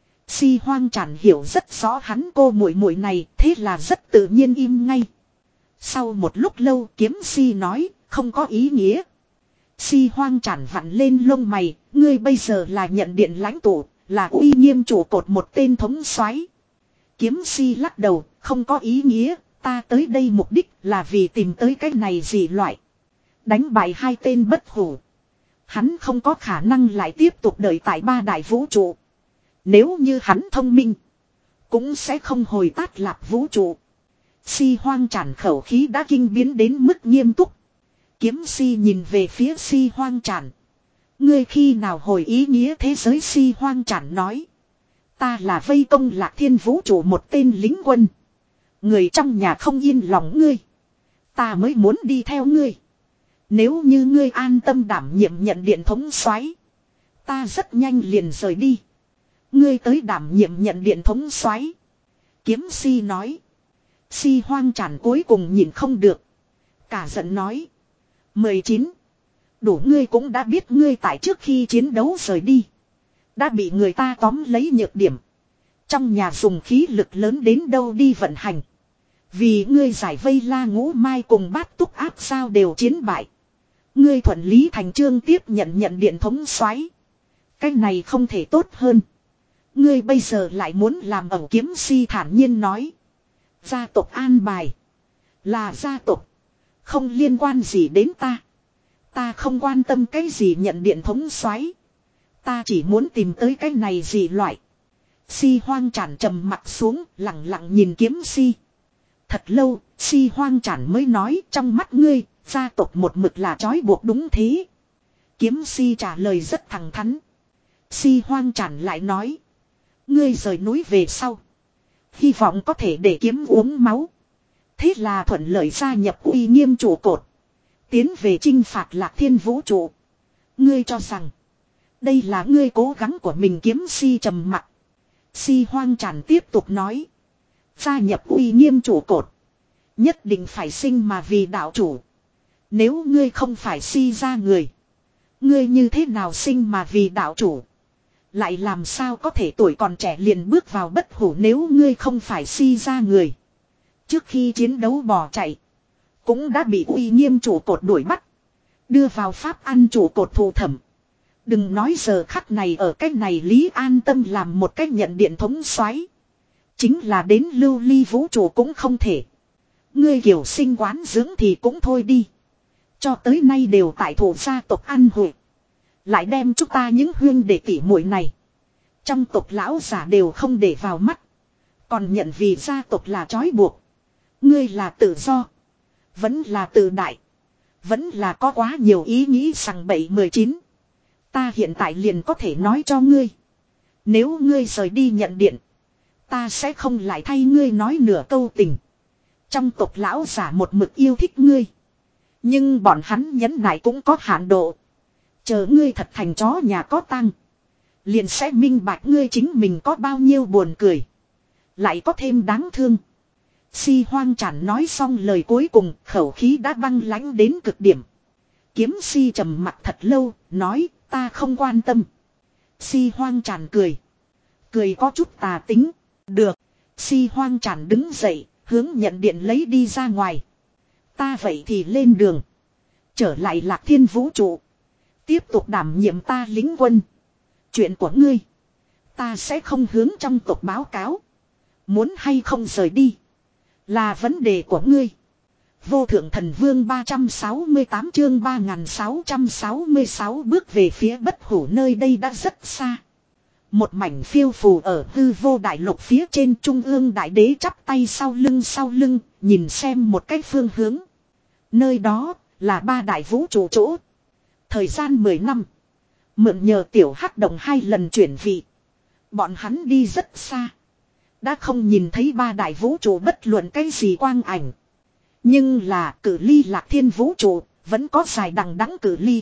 Si Hoang Tràn hiểu rất rõ hắn cô muội muội này, thế là rất tự nhiên im ngay. Sau một lúc lâu kiếm si nói, không có ý nghĩa. Si Hoang Tràn vặn lên lông mày, ngươi bây giờ là nhận điện lãnh tụ, là uy nghiêm trụ cột một tên thống soái. Kiếm si lắc đầu, không có ý nghĩa. Ta tới đây mục đích là vì tìm tới cái này gì loại. Đánh bại hai tên bất hủ. Hắn không có khả năng lại tiếp tục đợi tại ba đại vũ trụ. Nếu như hắn thông minh. Cũng sẽ không hồi Tát Lạp vũ trụ. Si Hoang Tràn khẩu khí đã kinh biến đến mức nghiêm túc. Kiếm si nhìn về phía Si Hoang Tràn. Ngươi khi nào hồi ý nghĩa thế giới Si Hoang Tràn nói. Ta là vây công Lạc Thiên vũ trụ một tên lính quân. Người trong nhà không yên lòng ngươi. Ta mới muốn đi theo ngươi. Nếu như ngươi an tâm đảm nhiệm nhận điện thống soái, ta rất nhanh liền rời đi. Ngươi tới đảm nhiệm nhận điện thống soái. Kiếm si nói. Si Hoang Tràn cuối cùng nhìn không được. Cả giận nói. mười chín. Đủ ngươi cũng đã biết ngươi tại trước khi chiến đấu rời đi. Đã bị người ta tóm lấy nhược điểm. Trong nhà dùng khí lực lớn đến đâu đi vận hành. Vì ngươi giải vây La Ngũ Mai cùng Bát Túc Áp sao đều chiến bại. Ngươi thuận lý thành trương tiếp nhận nhận điện thống soái. Cái này không thể tốt hơn. Ngươi bây giờ lại muốn làm ẩu. Kiếm si thản nhiên nói. Gia tộc an bài. Là gia tộc. Không liên quan gì đến ta. Ta không quan tâm cái gì nhận điện thống soái. Ta chỉ muốn tìm tới cái này gì loại. Si Hoang Tràn trầm mặt xuống, lặng lặng nhìn kiếm si. Thật lâu, Si Hoang Tràn mới nói, trong mắt ngươi, gia tộc một mực là trói buộc đúng thế. Kiếm si trả lời rất thẳng thắn. Si Hoang Tràn lại nói. Ngươi rời núi về sau. Hy vọng có thể để kiếm uống máu. Thế là thuận lợi gia nhập uy nghiêm trụ cột. Tiến về chinh phạt Lạc Thiên vũ trụ. Ngươi cho rằng. Đây là ngươi cố gắng của mình. Kiếm si trầm mặc. Si Hoang Tràn tiếp tục nói. Gia nhập uy nghiêm trụ cột. Nhất định phải sinh mà vì đạo chủ. Nếu ngươi không phải si ra người. Ngươi như thế nào sinh mà vì đạo chủ. Lại làm sao có thể tuổi còn trẻ liền bước vào bất hủ nếu ngươi không phải si ra người. Trước khi chiến đấu bỏ chạy. Cũng đã bị uy nghiêm trụ cột đuổi bắt. Đưa vào pháp ăn trụ cột thù thẩm. Đừng nói giờ khắc này ở cách này Lý an tâm làm một cách nhận điện thống soái. Chính là đến lưu ly vũ trụ cũng không thể. Ngươi kiểu sinh quán dưỡng thì cũng thôi đi. Cho tới nay đều tại thủ gia tộc ăn hội. Lại đem chúng ta những huyên đệ tỷ muội này. Trong tộc lão giả đều không để vào mắt. Còn nhận vì gia tộc là trói buộc. Ngươi là tự do. Vẫn là tự đại. Vẫn là có quá nhiều ý nghĩ sằng bậy. Mười chín. Ta hiện tại liền có thể nói cho ngươi. Nếu ngươi rời đi nhận điện. Ta sẽ không lại thay ngươi nói nửa câu tình. Trong tộc lão giả một mực yêu thích ngươi. Nhưng bọn hắn nhẫn nại cũng có hạn độ. Chờ ngươi thật thành chó nhà có tăng. Liền sẽ minh bạch ngươi chính mình có bao nhiêu buồn cười. Lại có thêm đáng thương. Si Hoang Tràn nói xong lời cuối cùng, khẩu khí đã băng lãnh đến cực điểm. Kiếm si trầm mặt thật lâu, nói, ta không quan tâm. Si Hoang Tràn cười. Cười có chút tà tính. Được. Si Hoang Tràn đứng dậy, hướng nhận điện lấy đi ra ngoài. Ta vậy thì lên đường. Trở lại Lạc Thiên vũ trụ. Tiếp tục đảm nhiệm ta lính quân. Chuyện của ngươi. Ta sẽ không hướng trong tộc báo cáo. Muốn hay không rời đi. Là vấn đề của ngươi. Vô thượng thần vương ba trăm sáu mươi tám chương ba nghìn sáu trăm sáu mươi sáu bước về phía bất hủ nơi đây đã rất xa. Một mảnh phiêu phù ở hư vô đại lục phía trên trung ương đại đế chắp tay sau lưng sau lưng, nhìn xem một cái phương hướng. Nơi đó là ba đại vũ trụ chỗ. Thời gian mười năm. Mượn nhờ tiểu hắc động hai lần chuyển vị. Bọn hắn đi rất xa. Đã không nhìn thấy ba đại vũ trụ bất luận cái gì quang ảnh. Nhưng là cử ly Lạc Thiên vũ trụ vẫn có dài đằng đẵng cử ly.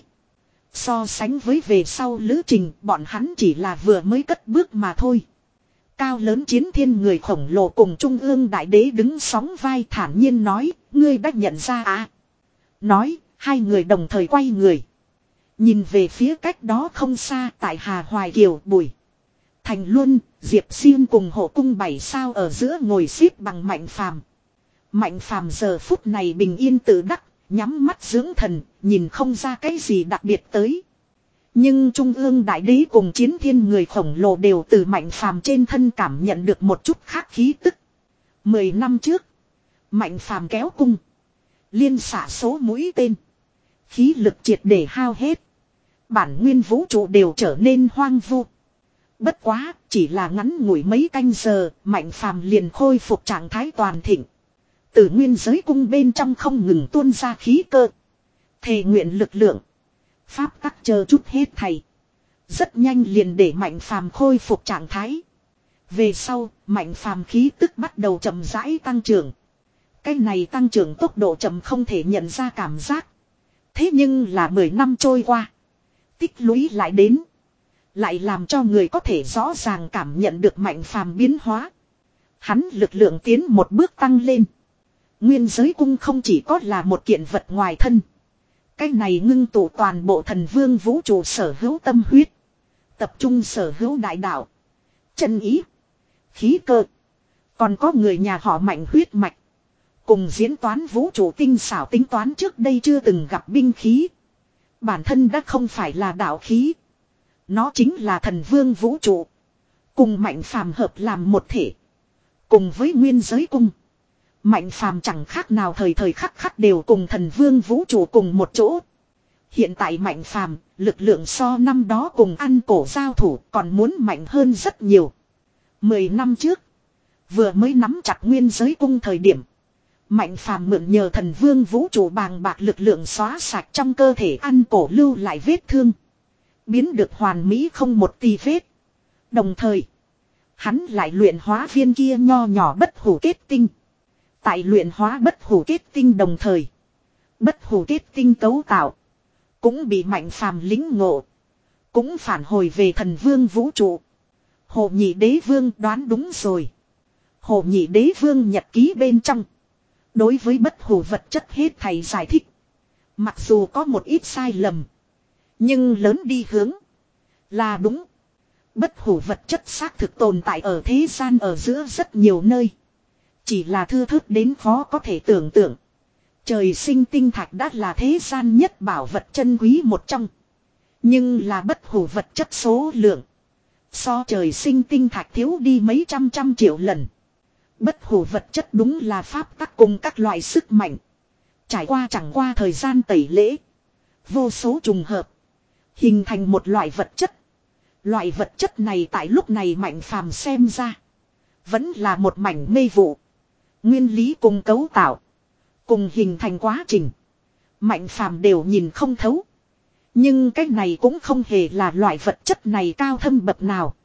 So sánh với về sau lữ trình bọn hắn chỉ là vừa mới cất bước mà thôi. Cao lớn chiến thiên người khổng lồ cùng trung ương đại đế đứng sóng vai thản nhiên nói, ngươi đã nhận ra à. Nói, hai người đồng thời quay người. Nhìn về phía cách đó không xa tại Hà Hoài Kiều Bùi. Thành Luân, Diệp Xuyên cùng hộ cung bảy sao ở giữa ngồi xếp bằng Mạnh Phàm. Mạnh Phàm giờ phút này bình yên tự đắc, nhắm mắt dưỡng thần, nhìn không ra cái gì đặc biệt tới. Nhưng Trung ương Đại Đế cùng chiến thiên người khổng lồ đều từ Mạnh Phàm trên thân cảm nhận được một chút khác khí tức. Mười năm trước, Mạnh Phàm kéo cung. Liên xả số mũi tên. Khí lực triệt để hao hết. Bản nguyên vũ trụ đều trở nên hoang vu. Bất quá, chỉ là ngắn ngủi mấy canh giờ, Mạnh Phàm liền khôi phục trạng thái toàn thịnh. Từ nguyên giới cung bên trong không ngừng tuôn ra khí cơ. Thề nguyện lực lượng. Pháp tắc chờ chút hết thầy. Rất nhanh liền để Mạnh Phàm khôi phục trạng thái. Về sau, Mạnh Phàm khí tức bắt đầu chậm rãi tăng trưởng. Cái này tăng trưởng tốc độ chậm không thể nhận ra cảm giác. Thế nhưng là mười năm trôi qua. Tích lũy lại đến. Lại làm cho người có thể rõ ràng cảm nhận được Mạnh Phàm biến hóa. Hắn lực lượng tiến một bước tăng lên. Nguyên giới cung không chỉ có là một kiện vật ngoài thân. Cái này ngưng tụ toàn bộ thần vương vũ trụ sở hữu tâm huyết. Tập trung sở hữu đại đạo. Chân ý. Khí cơ. Còn có người nhà họ Mạnh huyết mạch. Cùng diễn toán vũ trụ tinh xảo tính toán trước đây chưa từng gặp binh khí. Bản thân đã không phải là đạo khí. Nó chính là thần vương vũ trụ. Cùng Mạnh Phàm hợp làm một thể. Cùng với nguyên giới cung. Mạnh Phàm chẳng khác nào thời thời khắc khắc đều cùng thần vương vũ trụ cùng một chỗ. Hiện tại Mạnh Phàm lực lượng so năm đó cùng ăn cổ giao thủ còn muốn mạnh hơn rất nhiều. Mười năm trước. Vừa mới nắm chặt nguyên giới cung thời điểm. Mạnh Phàm mượn nhờ thần vương vũ trụ bàng bạc lực lượng xóa sạch trong cơ thể ăn cổ lưu lại vết thương. Biến được hoàn mỹ không một tì vết. Đồng thời. Hắn lại luyện hóa viên kia nho nhỏ bất hủ kết tinh. Tại luyện hóa bất hủ kết tinh đồng thời. Bất hủ kết tinh cấu tạo. Cũng bị Mạnh Phàm lính ngộ. Cũng phản hồi về thần vương vũ trụ. Hồ Nhị Đế Vương đoán đúng rồi. Hồ Nhị Đế Vương nhật ký bên trong. Đối với bất hủ vật chất hết thầy giải thích. Mặc dù có một ít sai lầm. Nhưng lớn đi hướng. Là đúng. Bất hủ vật chất xác thực tồn tại ở thế gian ở giữa rất nhiều nơi. Chỉ là thưa thớt đến khó có thể tưởng tượng. Trời sinh tinh thạch đã là thế gian nhất bảo vật chân quý một trong. Nhưng là bất hủ vật chất số lượng. So trời sinh tinh thạch thiếu đi mấy trăm trăm triệu lần. Bất hủ vật chất đúng là pháp tắc cùng các loại sức mạnh. Trải qua chẳng qua thời gian tẩy lễ. Vô số trùng hợp. Hình thành một loại vật chất. Loại vật chất này tại lúc này Mạnh Phàm xem ra. Vẫn là một mảnh mê vụ. Nguyên lý cùng cấu tạo. Cùng hình thành quá trình. Mạnh Phàm đều nhìn không thấu. Nhưng cái này cũng không hề là loại vật chất này cao thâm bậc nào.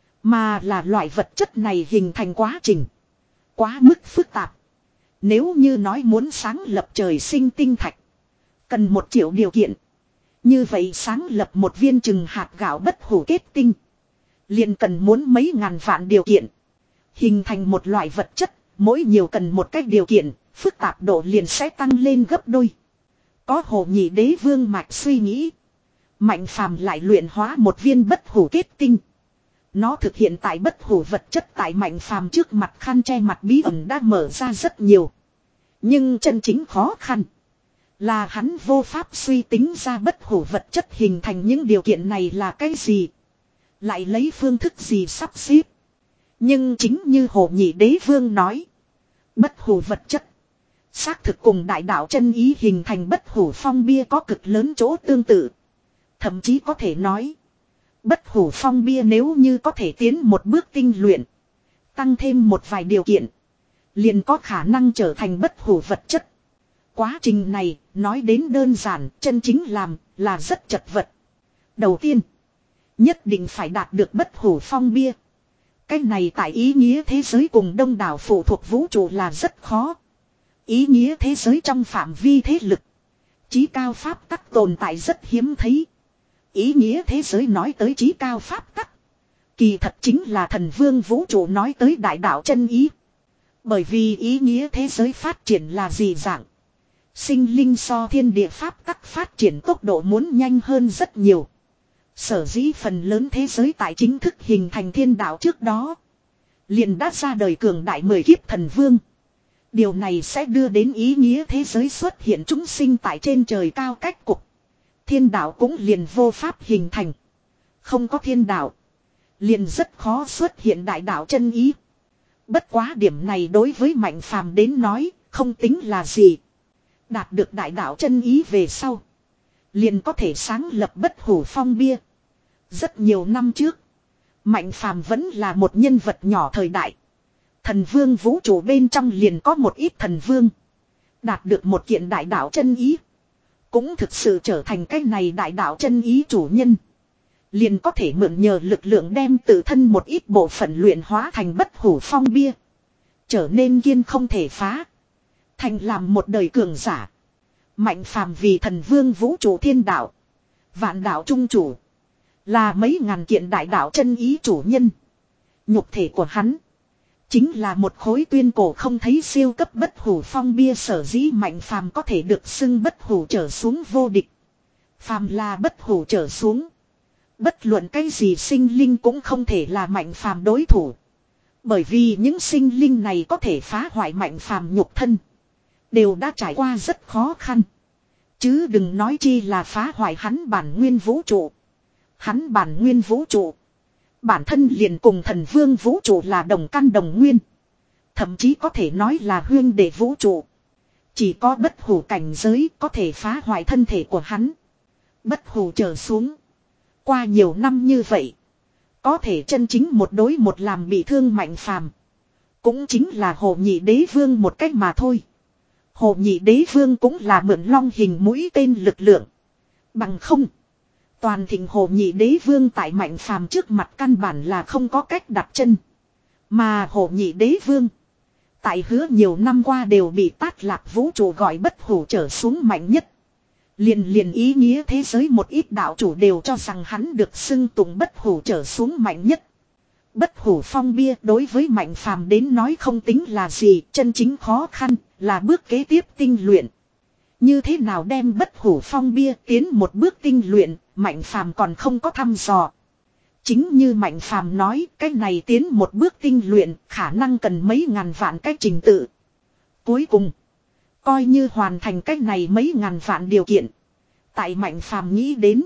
Mà là loại vật chất này hình thành quá trình. Quá mức phức tạp. Nếu như nói muốn sáng lập trời sinh tinh thạch. Cần một triệu điều kiện. Như vậy sáng lập một viên chừng hạt gạo bất hủ kết tinh. Liền cần muốn mấy ngàn vạn điều kiện. Hình thành một loại vật chất. Mỗi nhiều cần một cách điều kiện. Phức tạp độ liền sẽ tăng lên gấp đôi. Có Hồ Nhị Đế Vương mạch suy nghĩ. Mạnh Phàm lại luyện hóa một viên bất hủ kết tinh. Nó thực hiện tại bất hủ vật chất tại Mạnh Phàm trước mặt khăn che mặt bí ẩn đã mở ra rất nhiều. Nhưng chân chính khó khăn. Là hắn vô pháp suy tính ra bất hủ vật chất hình thành những điều kiện này là cái gì. Lại lấy phương thức gì sắp xếp. Nhưng chính như Hồ Nhị Đế Vương nói. Bất hủ vật chất. Xác thực cùng đại đạo chân ý hình thành bất hủ phong bia có cực lớn chỗ tương tự. Thậm chí có thể nói. Bất hủ phong bia nếu như có thể tiến một bước tinh luyện. Tăng thêm một vài điều kiện. Liền có khả năng trở thành bất hủ vật chất. Quá trình này nói đến đơn giản chân chính làm là rất chật vật. Đầu tiên. Nhất định phải đạt được bất hủ phong bia. Cái này tại ý nghĩa thế giới cùng đông đảo phụ thuộc vũ trụ là rất khó. Ý nghĩa thế giới trong phạm vi thế lực. Chí cao pháp tắc tồn tại rất hiếm thấy. Ý nghĩa thế giới nói tới chí cao pháp tắc. Kỳ thật chính là thần vương vũ trụ nói tới đại đạo chân ý. Bởi vì ý nghĩa thế giới phát triển là gì dạng. Sinh linh so thiên địa pháp tắc phát triển tốc độ muốn nhanh hơn rất nhiều. Sở dĩ phần lớn thế giới tại chính thức hình thành thiên đạo trước đó. Liền đã ra đời cường đại mười kiếp thần vương. Điều này sẽ đưa đến ý nghĩa thế giới xuất hiện chúng sinh tại trên trời cao cách cục. Thiên đạo cũng liền vô pháp hình thành. Không có thiên đạo. Liền rất khó xuất hiện đại đạo chân ý. Bất quá điểm này đối với Mạnh Phàm đến nói không tính là gì. Đạt được đại đạo chân ý về sau. Liền có thể sáng lập bất hủ phong bia. Rất nhiều năm trước. Mạnh Phàm vẫn là một nhân vật nhỏ thời đại. Thần vương vũ trụ bên trong liền có một ít thần vương. Đạt được một kiện đại đạo chân ý. Cũng thực sự trở thành cái này đại đạo chân ý chủ nhân. liền có thể mượn nhờ lực lượng đem tự thân một ít bộ phận luyện hóa thành bất hủ phong bia. Trở nên kiên không thể phá. Thành làm một đời cường giả. Mạnh phàm vì thần vương vũ trụ thiên đạo. Vạn đạo trung chủ. Là mấy ngàn kiện đại đạo chân ý chủ nhân. Nhục thể của hắn. Chính là một khối tuyên cổ không thấy siêu cấp bất hủ phong bia, sở dĩ mạnh phàm có thể được xưng bất hủ trở xuống vô địch. Phàm là bất hủ trở xuống. Bất luận cái gì sinh linh cũng không thể là mạnh phàm đối thủ. Bởi vì những sinh linh này có thể phá hoại mạnh phàm nhục thân. Đều đã trải qua rất khó khăn. Chứ đừng nói chi là phá hoại hắn bản nguyên vũ trụ. Hắn bản nguyên vũ trụ. Bản thân liền cùng thần vương vũ trụ là đồng căn đồng nguyên. Thậm chí có thể nói là huyên đệ vũ trụ. Chỉ có bất hủ cảnh giới có thể phá hoại thân thể của hắn. Bất hủ trở xuống. Qua nhiều năm như vậy. Có thể chân chính một đối một làm bị thương mạnh phàm. Cũng chính là Hồ Nhị Đế Vương một cách mà thôi. Hồ Nhị Đế Vương cũng là mượn long hình mũi tên lực lượng. Bằng không. Toàn thịnh Hồ Nhị Đế Vương tại mạnh phàm trước mặt căn bản là không có cách đặt chân. Mà Hồ Nhị Đế Vương. Tại hứa nhiều năm qua đều bị Tát Lạc vũ trụ gọi bất hủ trở xuống mạnh nhất. Liền liền ý nghĩa thế giới một ít đạo chủ đều cho rằng hắn được xưng tụng bất hủ trở xuống mạnh nhất. Bất hủ phong bia đối với mạnh phàm đến nói không tính là gì, chân chính khó khăn là bước kế tiếp tinh luyện. Như thế nào đem bất hủ phong bia tiến một bước tinh luyện, mạnh phàm còn không có thăm dò. Chính như mạnh phàm nói, cái này tiến một bước tinh luyện khả năng cần mấy ngàn vạn cái trình tự. Cuối cùng, coi như hoàn thành cái này mấy ngàn vạn điều kiện. Tại mạnh phàm nghĩ đến,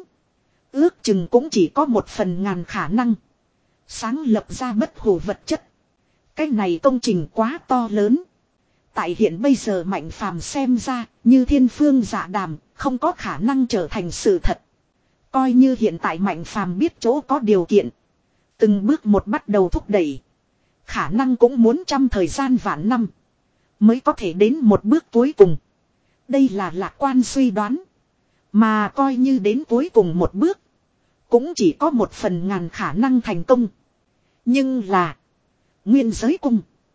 ước chừng cũng chỉ có một phần ngàn khả năng sáng lập ra bất hủ vật chất. Cái này công trình quá to lớn. Tại hiện bây giờ mạnh phàm xem ra, như thiên phương dạ đàm, không có khả năng trở thành sự thật. Coi như hiện tại mạnh phàm biết chỗ có điều kiện. Từng bước một bắt đầu thúc đẩy. Khả năng cũng muốn trăm thời gian vạn năm. Mới có thể đến một bước cuối cùng. Đây là lạc quan suy đoán. Mà coi như đến cuối cùng một bước. Cũng chỉ có một phần ngàn khả năng thành công. Nhưng là. Nguyên giới cung.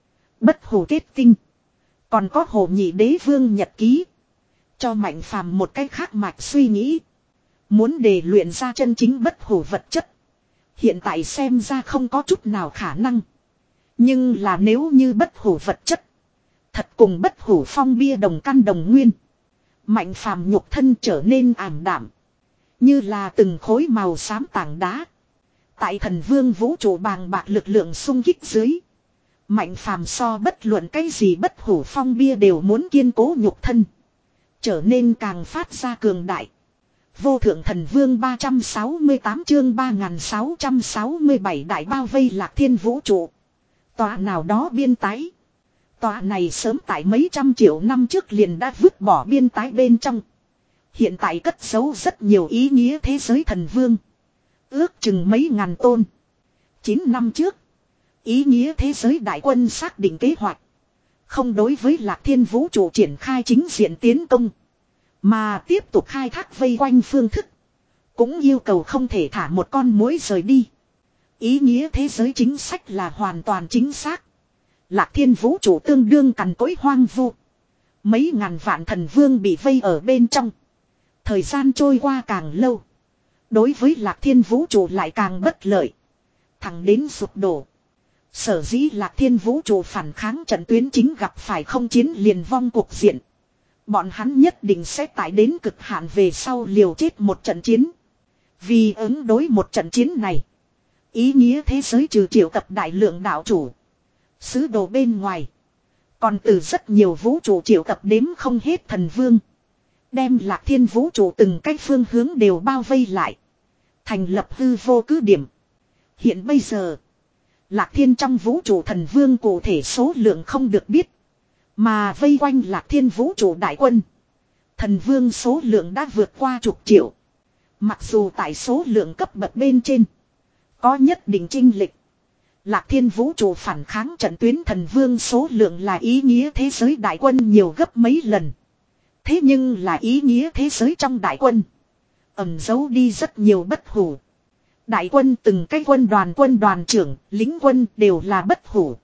Bất hủ kết tinh. Còn có Hồ Nhị Đế Vương nhật ký. Cho mạnh phàm một cách khác mạch suy nghĩ. Muốn để luyện ra chân chính bất hủ vật chất. Hiện tại xem ra không có chút nào khả năng. Nhưng là nếu như bất hủ vật chất. Thật cùng bất hủ phong bia đồng căn đồng nguyên. Mạnh phàm nhục thân trở nên ảm đạm. Như là từng khối màu xám tảng đá. Tại thần vương vũ trụ bàng bạc lực lượng xung kích dưới. Mạnh phàm so bất luận cái gì bất hủ phong bia đều muốn kiên cố nhục thân. Trở nên càng phát ra cường đại. Vô thượng thần vương ba trăm sáu mươi tám chương ba nghìn sáu trăm sáu mươi bảy đại bao vây lạc thiên vũ trụ. Tòa nào đó biên tái. Tòa này sớm tại mấy trăm triệu năm trước liền đã vứt bỏ biên tái bên trong. Hiện tại cất giấu rất nhiều ý nghĩa thế giới thần vương. Ước chừng mấy ngàn tôn. Chín năm trước. Ý nghĩa thế giới đại quân xác định kế hoạch. Không đối với lạc thiên vũ trụ triển khai chính diện tiến công. Mà tiếp tục khai thác vây quanh phương thức. Cũng yêu cầu không thể thả một con muỗi rời đi. Ý nghĩa thế giới chính sách là hoàn toàn chính xác. Lạc thiên vũ trụ tương đương cằn cỗi hoang vu. Mấy ngàn vạn thần vương bị vây ở bên trong. Thời gian trôi qua càng lâu. Đối với lạc thiên vũ trụ lại càng bất lợi. Thẳng đến sụp đổ. Sở dĩ lạc thiên vũ trụ phản kháng trận tuyến chính gặp phải không chiến liền vong cuộc diện. Bọn hắn nhất định sẽ tải đến cực hạn về sau liều chết một trận chiến. Vì ứng đối một trận chiến này. Ý nghĩa thế giới trừ triệu tập đại lượng đạo chủ. Sứ đồ bên ngoài. Còn từ rất nhiều vũ trụ triệu tập đếm không hết thần vương. Đem lạc thiên vũ trụ từng cách phương hướng đều bao vây lại. Thành lập hư vô cứ điểm. Hiện bây giờ. Lạc thiên trong vũ trụ thần vương cụ thể số lượng không được biết. Mà vây quanh lạc thiên vũ trụ đại quân. Thần vương số lượng đã vượt qua chục triệu. Mặc dù tại số lượng cấp bậc bên trên. Có nhất định chênh lệch. Lạc thiên vũ trụ phản kháng trận tuyến thần vương số lượng là ý nghĩa thế giới đại quân nhiều gấp mấy lần. Thế nhưng là ý nghĩa thế giới trong đại quân. Ẩn giấu đi rất nhiều bất hủ. Đại quân từng cái quân đoàn quân đoàn trưởng, lính quân đều là bất hủ.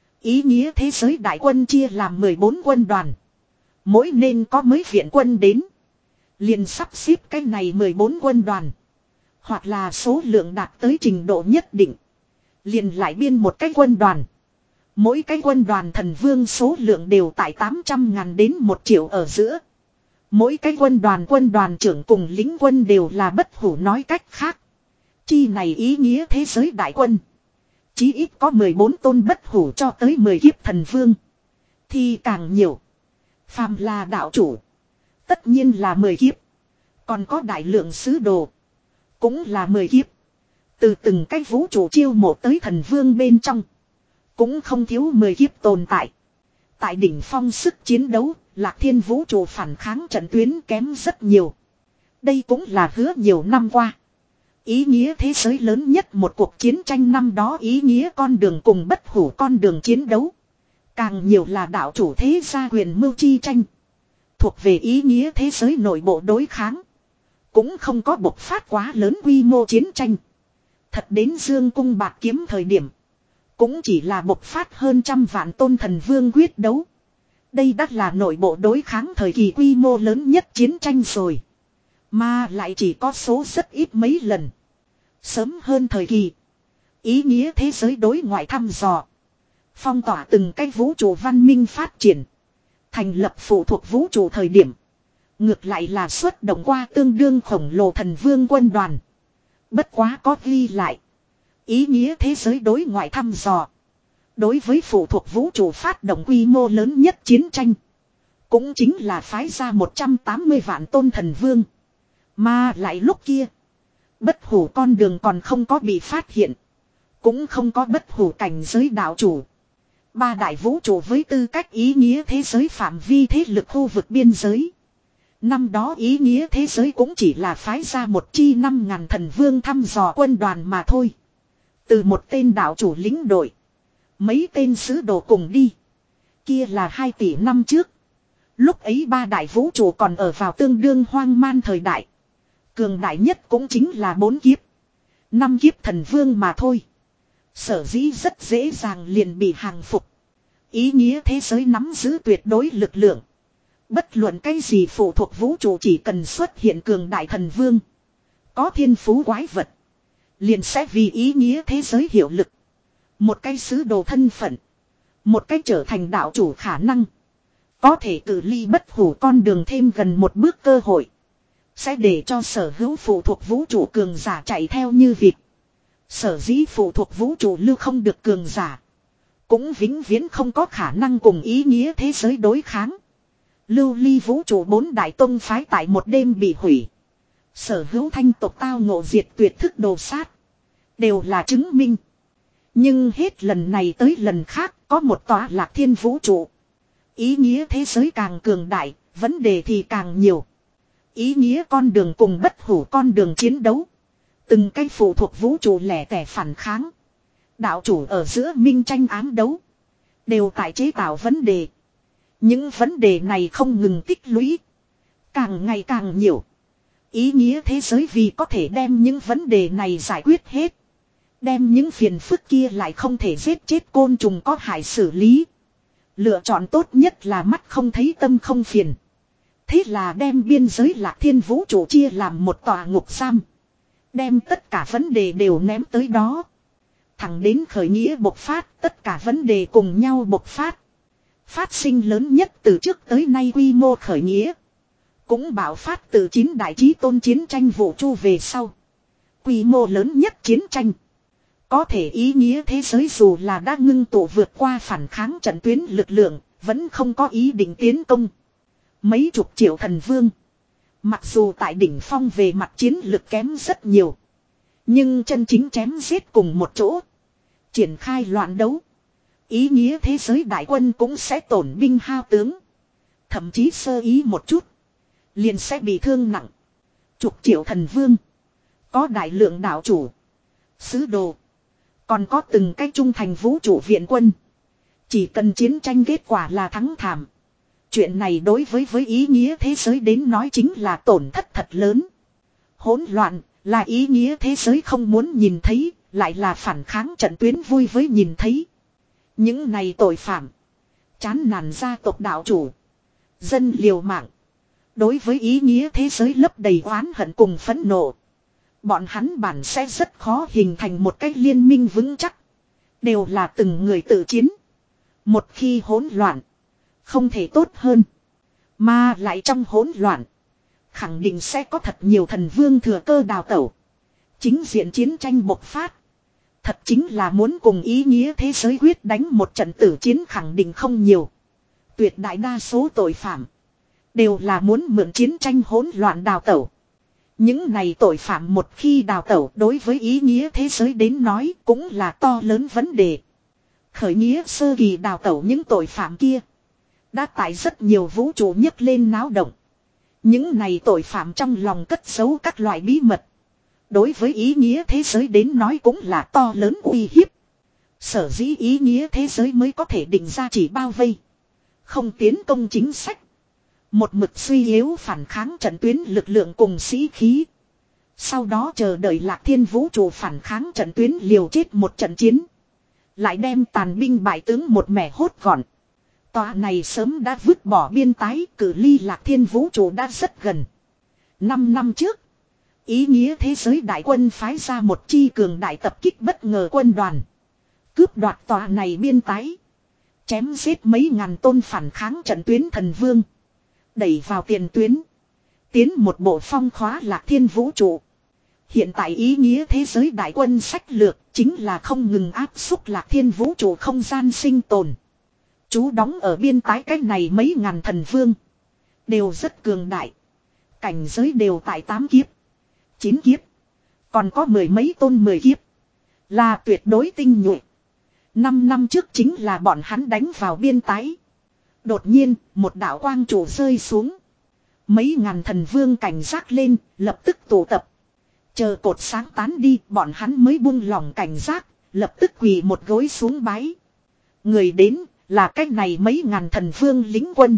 Ý nghĩa thế giới đại quân chia làm mười bốn quân đoàn. Mỗi nên có mới viện quân đến. Liền sắp xếp cái này mười bốn quân đoàn. Hoặc là số lượng đạt tới trình độ nhất định. Liền lại biên một cái quân đoàn. Mỗi cái quân đoàn thần vương số lượng đều tại tám trăm ngàn đến một triệu ở giữa. Mỗi cái quân đoàn quân đoàn trưởng cùng lính quân đều là bất hủ, nói cách khác. Chi này ý nghĩa thế giới đại quân. Chí ít có mười bốn tôn bất hủ cho tới mười kiếp thần vương. Thì càng nhiều. Phàm là đạo chủ. Tất nhiên là mười kiếp. Còn có đại lượng sứ đồ. Cũng là mười kiếp. Từ từng cái vũ trụ chiêu mộ tới thần vương bên trong. Cũng không thiếu mười kiếp tồn tại. Tại đỉnh phong sức chiến đấu, Lạc Thiên vũ trụ phản kháng trận tuyến kém rất nhiều. Đây cũng là hứa nhiều năm qua. Ý nghĩa thế giới lớn nhất một cuộc chiến tranh năm đó, ý nghĩa con đường cùng bất hủ con đường chiến đấu. Càng nhiều là đạo chủ thế gia quyền mưu chi tranh. Thuộc về ý nghĩa thế giới nội bộ đối kháng. Cũng không có bộc phát quá lớn quy mô chiến tranh. Thật đến Dương Cung Bạt Kiếm thời điểm. Cũng chỉ là bộc phát hơn trăm vạn tôn thần vương quyết đấu. Đây đã là nội bộ đối kháng thời kỳ quy mô lớn nhất chiến tranh rồi. Mà lại chỉ có số rất ít mấy lần. Sớm hơn thời kỳ. Ý nghĩa thế giới đối ngoại thăm dò. Phong tỏa từng cái vũ trụ văn minh phát triển. Thành lập phụ thuộc vũ trụ thời điểm. Ngược lại là xuất động qua tương đương khổng lồ thần vương quân đoàn. Bất quá có ghi lại. Ý nghĩa thế giới đối ngoại thăm dò. Đối với phụ thuộc vũ trụ phát động quy mô lớn nhất chiến tranh. Cũng chính là phái ra một trăm tám mươi vạn tôn thần vương. Mà lại lúc kia. Bất hủ con đường còn không có bị phát hiện. Cũng không có bất hủ cảnh giới đạo chủ. Ba đại vũ trụ với tư cách ý nghĩa thế giới phạm vi thế lực khu vực biên giới. Năm đó ý nghĩa thế giới cũng chỉ là phái ra một chi năm ngàn thần vương thăm dò quân đoàn mà thôi. Từ một tên đạo chủ lính đội. Mấy tên sứ đồ cùng đi. Kia là hai tỷ năm trước. Lúc ấy ba đại vũ trụ còn ở vào tương đương hoang man thời đại. Cường đại nhất cũng chính là bốn kiếp. Năm kiếp thần vương mà thôi. Sở dĩ rất dễ dàng liền bị hàng phục. Ý nghĩa thế giới nắm giữ tuyệt đối lực lượng. Bất luận cái gì phụ thuộc vũ trụ chỉ cần xuất hiện cường đại thần vương. Có thiên phú quái vật. Liền sẽ vì ý nghĩa thế giới hiệu lực. Một cái sứ đồ thân phận. Một cái trở thành đạo chủ khả năng. Có thể cử ly bất hủ con đường thêm gần một bước cơ hội. Sẽ để cho sở hữu phụ thuộc vũ trụ cường giả chạy theo như vịt. Sở dĩ phụ thuộc vũ trụ lưu không được cường giả. Cũng vĩnh viễn không có khả năng cùng ý nghĩa thế giới đối kháng. Lưu ly vũ trụ bốn đại tông phái tại một đêm bị hủy. Sở hữu thanh tộc tao ngộ diệt tuyệt thức đồ sát. Đều là chứng minh. Nhưng hết lần này tới lần khác có một tòa Lạc Thiên vũ trụ. Ý nghĩa thế giới càng cường đại, vấn đề thì càng nhiều. Ý nghĩa con đường cùng bất hủ con đường chiến đấu. Từng cái phụ thuộc vũ trụ lẻ tẻ phản kháng. Đạo chủ ở giữa minh tranh ám đấu. Đều tại chế tạo vấn đề. Những vấn đề này không ngừng tích lũy. Càng ngày càng nhiều. Ý nghĩa thế giới vì có thể đem những vấn đề này giải quyết hết. Đem những phiền phức kia lại không thể giết chết côn trùng có hại xử lý. Lựa chọn tốt nhất là mắt không thấy tâm không phiền. Thế là đem biên giới Lạc Thiên vũ trụ chia làm một tòa ngục giam. Đem tất cả vấn đề đều ném tới đó. Thẳng đến khởi nghĩa bộc phát, tất cả vấn đề cùng nhau bộc phát. Phát sinh lớn nhất từ trước tới nay quy mô khởi nghĩa. Cũng bạo phát từ chín đại chí tôn chiến tranh vũ trụ về sau. Quy mô lớn nhất chiến tranh. Có thể ý nghĩa thế giới dù là đã ngưng tụ vượt qua phản kháng trận tuyến lực lượng, vẫn không có ý định tiến công. Mấy chục triệu thần vương. Mặc dù tại đỉnh phong về mặt chiến lực kém rất nhiều. Nhưng chân chính chém giết cùng một chỗ. Triển khai loạn đấu. Ý nghĩa thế giới đại quân cũng sẽ tổn binh hao tướng. Thậm chí sơ ý một chút. Liền sẽ bị thương nặng. Chục triệu thần vương. Có đại lượng đạo chủ. Sứ đồ. Còn có từng cái trung thành vũ trụ viện quân. Chỉ cần chiến tranh kết quả là thắng thảm. Chuyện này đối với với ý nghĩa thế giới đến nói chính là tổn thất thật lớn. Hỗn loạn, Là ý nghĩa thế giới không muốn nhìn thấy, lại là phản kháng trận tuyến vui với nhìn thấy. Những này tội phạm. Chán nản gia tộc đạo chủ. Dân liều mạng. Đối với ý nghĩa thế giới lấp đầy oán hận cùng phẫn nộ. Bọn hắn bản sẽ rất khó hình thành một cái liên minh vững chắc. Đều là từng người tự chiến. Một khi hỗn loạn. Không thể tốt hơn. Mà lại trong hỗn loạn. Khẳng định sẽ có thật nhiều thần vương thừa cơ đào tẩu. Chính diện chiến tranh bộc phát. Thật chính là muốn cùng ý nghĩa thế giới quyết đánh một trận tử chiến khẳng định không nhiều. Tuyệt đại đa số tội phạm. Đều là muốn mượn chiến tranh hỗn loạn đào tẩu. Những này tội phạm một khi đào tẩu đối với ý nghĩa thế giới đến nói cũng là to lớn vấn đề. Khởi nghĩa sơ kỳ đào tẩu những tội phạm kia. Đã tại rất nhiều vũ trụ nhấc lên náo động. Những này tội phạm trong lòng cất giấu các loại bí mật. Đối với ý nghĩa thế giới đến nói cũng là to lớn uy hiếp. Sở dĩ ý nghĩa thế giới mới có thể định ra chỉ bao vây. Không tiến công chính sách. Một mực suy yếu phản kháng trận tuyến lực lượng cùng sĩ khí. Sau đó chờ đợi Lạc Thiên vũ trụ phản kháng trận tuyến liều chết một trận chiến. Lại đem tàn binh bại tướng một mẻ hốt gọn. Tòa này sớm đã vứt bỏ biên tái, cử ly Lạc Thiên vũ trụ đã rất gần. Năm năm trước, ý nghĩa thế giới đại quân phái ra một chi cường đại tập kích bất ngờ quân đoàn. Cướp đoạt tòa này biên tái. Chém giết mấy ngàn tôn phản kháng trận tuyến thần vương. Đẩy vào tiền tuyến. Tiến một bộ phong khóa Lạc Thiên vũ trụ. Hiện tại ý nghĩa thế giới đại quân sách lược chính là không ngừng áp xúc Lạc Thiên vũ trụ không gian sinh tồn. Chú đóng ở biên tái cách này mấy ngàn thần vương. Đều rất cường đại. Cảnh giới đều tại tám kiếp. chín kiếp. Còn có mười mấy tôn mười kiếp. Là tuyệt đối tinh nhuệ. Năm năm trước chính là bọn hắn đánh vào biên tái. Đột nhiên, một đạo quang trụ rơi xuống. Mấy ngàn thần vương cảnh giác lên, lập tức tụ tập. Chờ cột sáng tán đi, bọn hắn mới buông lỏng cảnh giác, lập tức quỳ một gối xuống bái. Người đến, là cách này mấy ngàn thần vương lính quân.